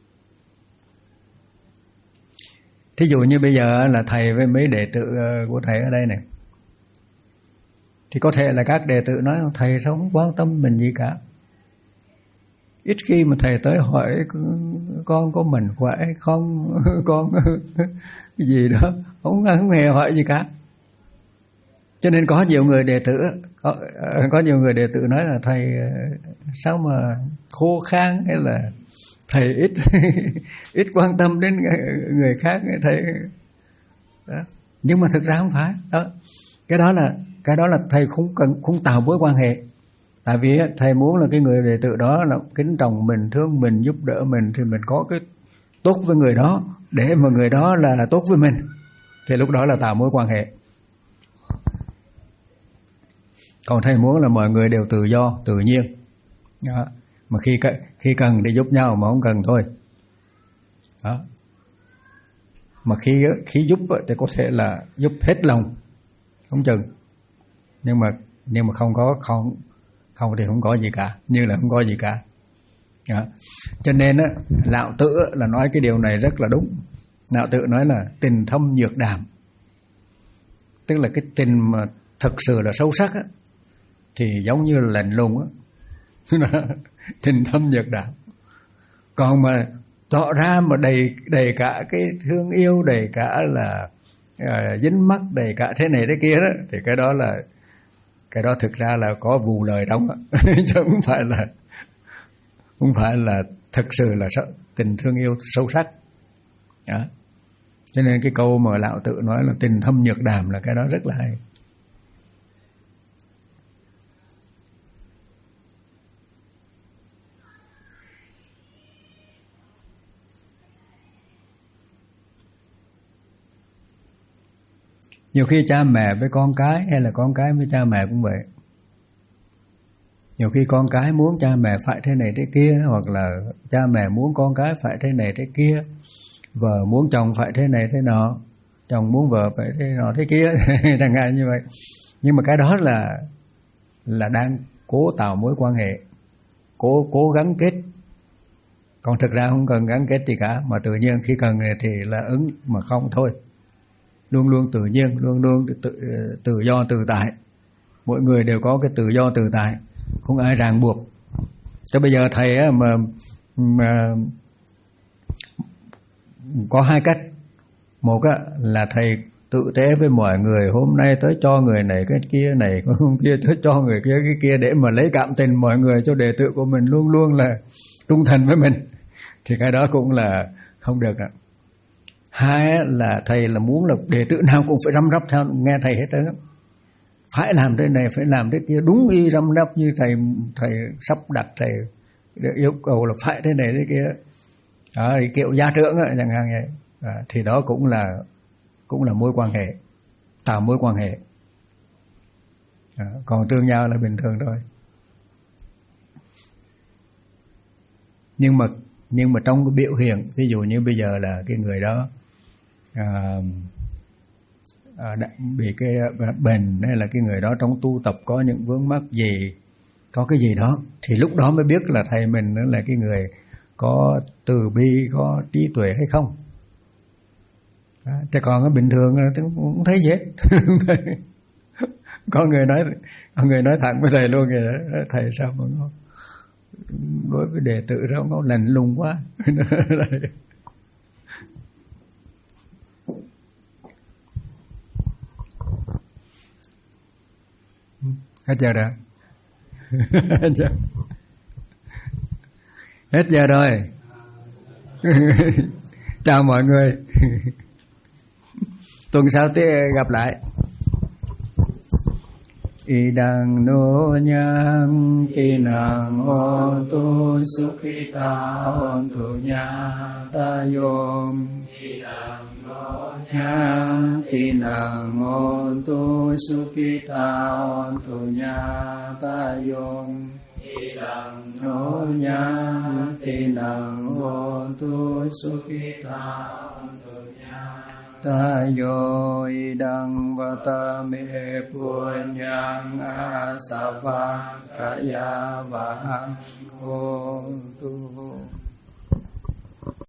Thí dụ như bây giờ là thầy với mấy đệ tử của thầy ở đây này, thì có thể là các đệ tử nói thầy sao không quan tâm mình gì cả. Ít khi mà thầy tới hỏi con có mình khỏe không, con cái gì đó, không, không hề hỏi gì cả. Cho nên có nhiều người đệ tử có, có nhiều người đệ tử nói là thầy sao mà khô khan, hay là thầy ít ít quan tâm đến người khác, thầy đó. Nhưng mà thực ra không phải đó. Cái đó là cái đó là thầy không cần không tạo mối quan hệ. Tại vì thầy muốn là cái người đệ tử đó là kính trọng mình, thương mình, giúp đỡ mình, thì mình có cái tốt với người đó để mà người đó là tốt với mình, thì lúc đó là tạo mối quan hệ. Còn thầy muốn là mọi người đều tự do, tự nhiên đó. Mà khi khi cần thì giúp nhau, mà không cần thôi đó. Mà khi khi giúp thì có thể là giúp hết lòng không chừng, nhưng mà nhưng mà không có không không thì không có gì cả, như là không có gì cả đó. Cho nên á, Lão Tử là nói cái điều này rất là đúng. Lão Tử nói là tình thâm nhược đàm, tức là cái tình mà thực sự là sâu sắc á, thì giống như là lạnh lùng á tình thâm nhược đàm. Còn mà tỏ ra mà đầy đầy cả cái thương yêu, đầy cả là uh, dính mắc, đầy cả thế này thế kia đó, thì cái đó là cái đó thực ra là có vù lời đóng chứ không phải là không phải là thực sự là tình thương yêu sâu sắc đó. Cho nên cái câu mà Lão Tử nói là tình thâm nhược đàm là cái đó rất là hay. Nhiều khi cha mẹ với con cái, hay là con cái với cha mẹ cũng vậy. Nhiều khi con cái muốn cha mẹ phải thế này thế kia, hoặc là cha mẹ muốn con cái phải thế này thế kia, vợ muốn chồng phải thế này thế nọ, chồng muốn vợ phải thế nọ thế kia, chẳng hạn như vậy. Nhưng mà cái đó là là đang cố tạo mối quan hệ, cố cố gắng kết. Còn thực ra không cần gắn kết gì cả, mà tự nhiên khi cần thì là ứng, mà không thôi. Luôn luôn tự nhiên, luôn luôn tự, tự do tự tại. Mỗi người đều có cái tự do tự tại, không ai ràng buộc. Cho bây giờ thầy á, mà, mà có hai cách. Một á, là thầy tự tế với mọi người, hôm nay tới cho người này cái kia này, hôm kia tới cho người kia cái kia, để mà lấy cảm tình mọi người cho đệ tử của mình luôn luôn là trung thành với mình, thì cái đó cũng là không được. Hai là thầy là muốn là đệ tử nào cũng phải răm rắp theo nghe thầy hết trơn, phải làm thế này, phải làm thế kia, đúng y răm rắp như thầy thầy sắp đặt, thầy yêu cầu là phải thế này thế kia. Đó, thì kiểu gia trưởng á, chẳng hạn vậy. À, thì đó cũng là cũng là mối quan hệ, tạo mối quan hệ. À, còn tương nhau là bình thường thôi. Nhưng mà nhưng mà trong cái biểu hiện, ví dụ như bây giờ là cái người đó à, à, bị cái bệnh, hay là cái người đó trong tu tập có những vướng mắc gì, có cái gì đó, thì lúc đó mới biết là thầy mình là cái người có từ bi, có trí tuệ hay không. À, chứ còn cái bình thường là không thấy gì hết. Có người nói có người nói thẳng với thầy luôn kìa, thầy sao mà ngon, đối với đệ tử đó nó lạnh lùng quá. Hết giờ rồi. Hết giờ. Hết giờ rồi. Chào mọi người. Tuần sau tiếp gặp lại. Idang no nyang kinang ontu sukhita ontu nyata yom. Idang no nyang kinang ontu sukhita ontu nyata yom. Idang no nyang kinang ontu sukhita ontu ta yo idang vatame punyang asava kaya vahang hontu.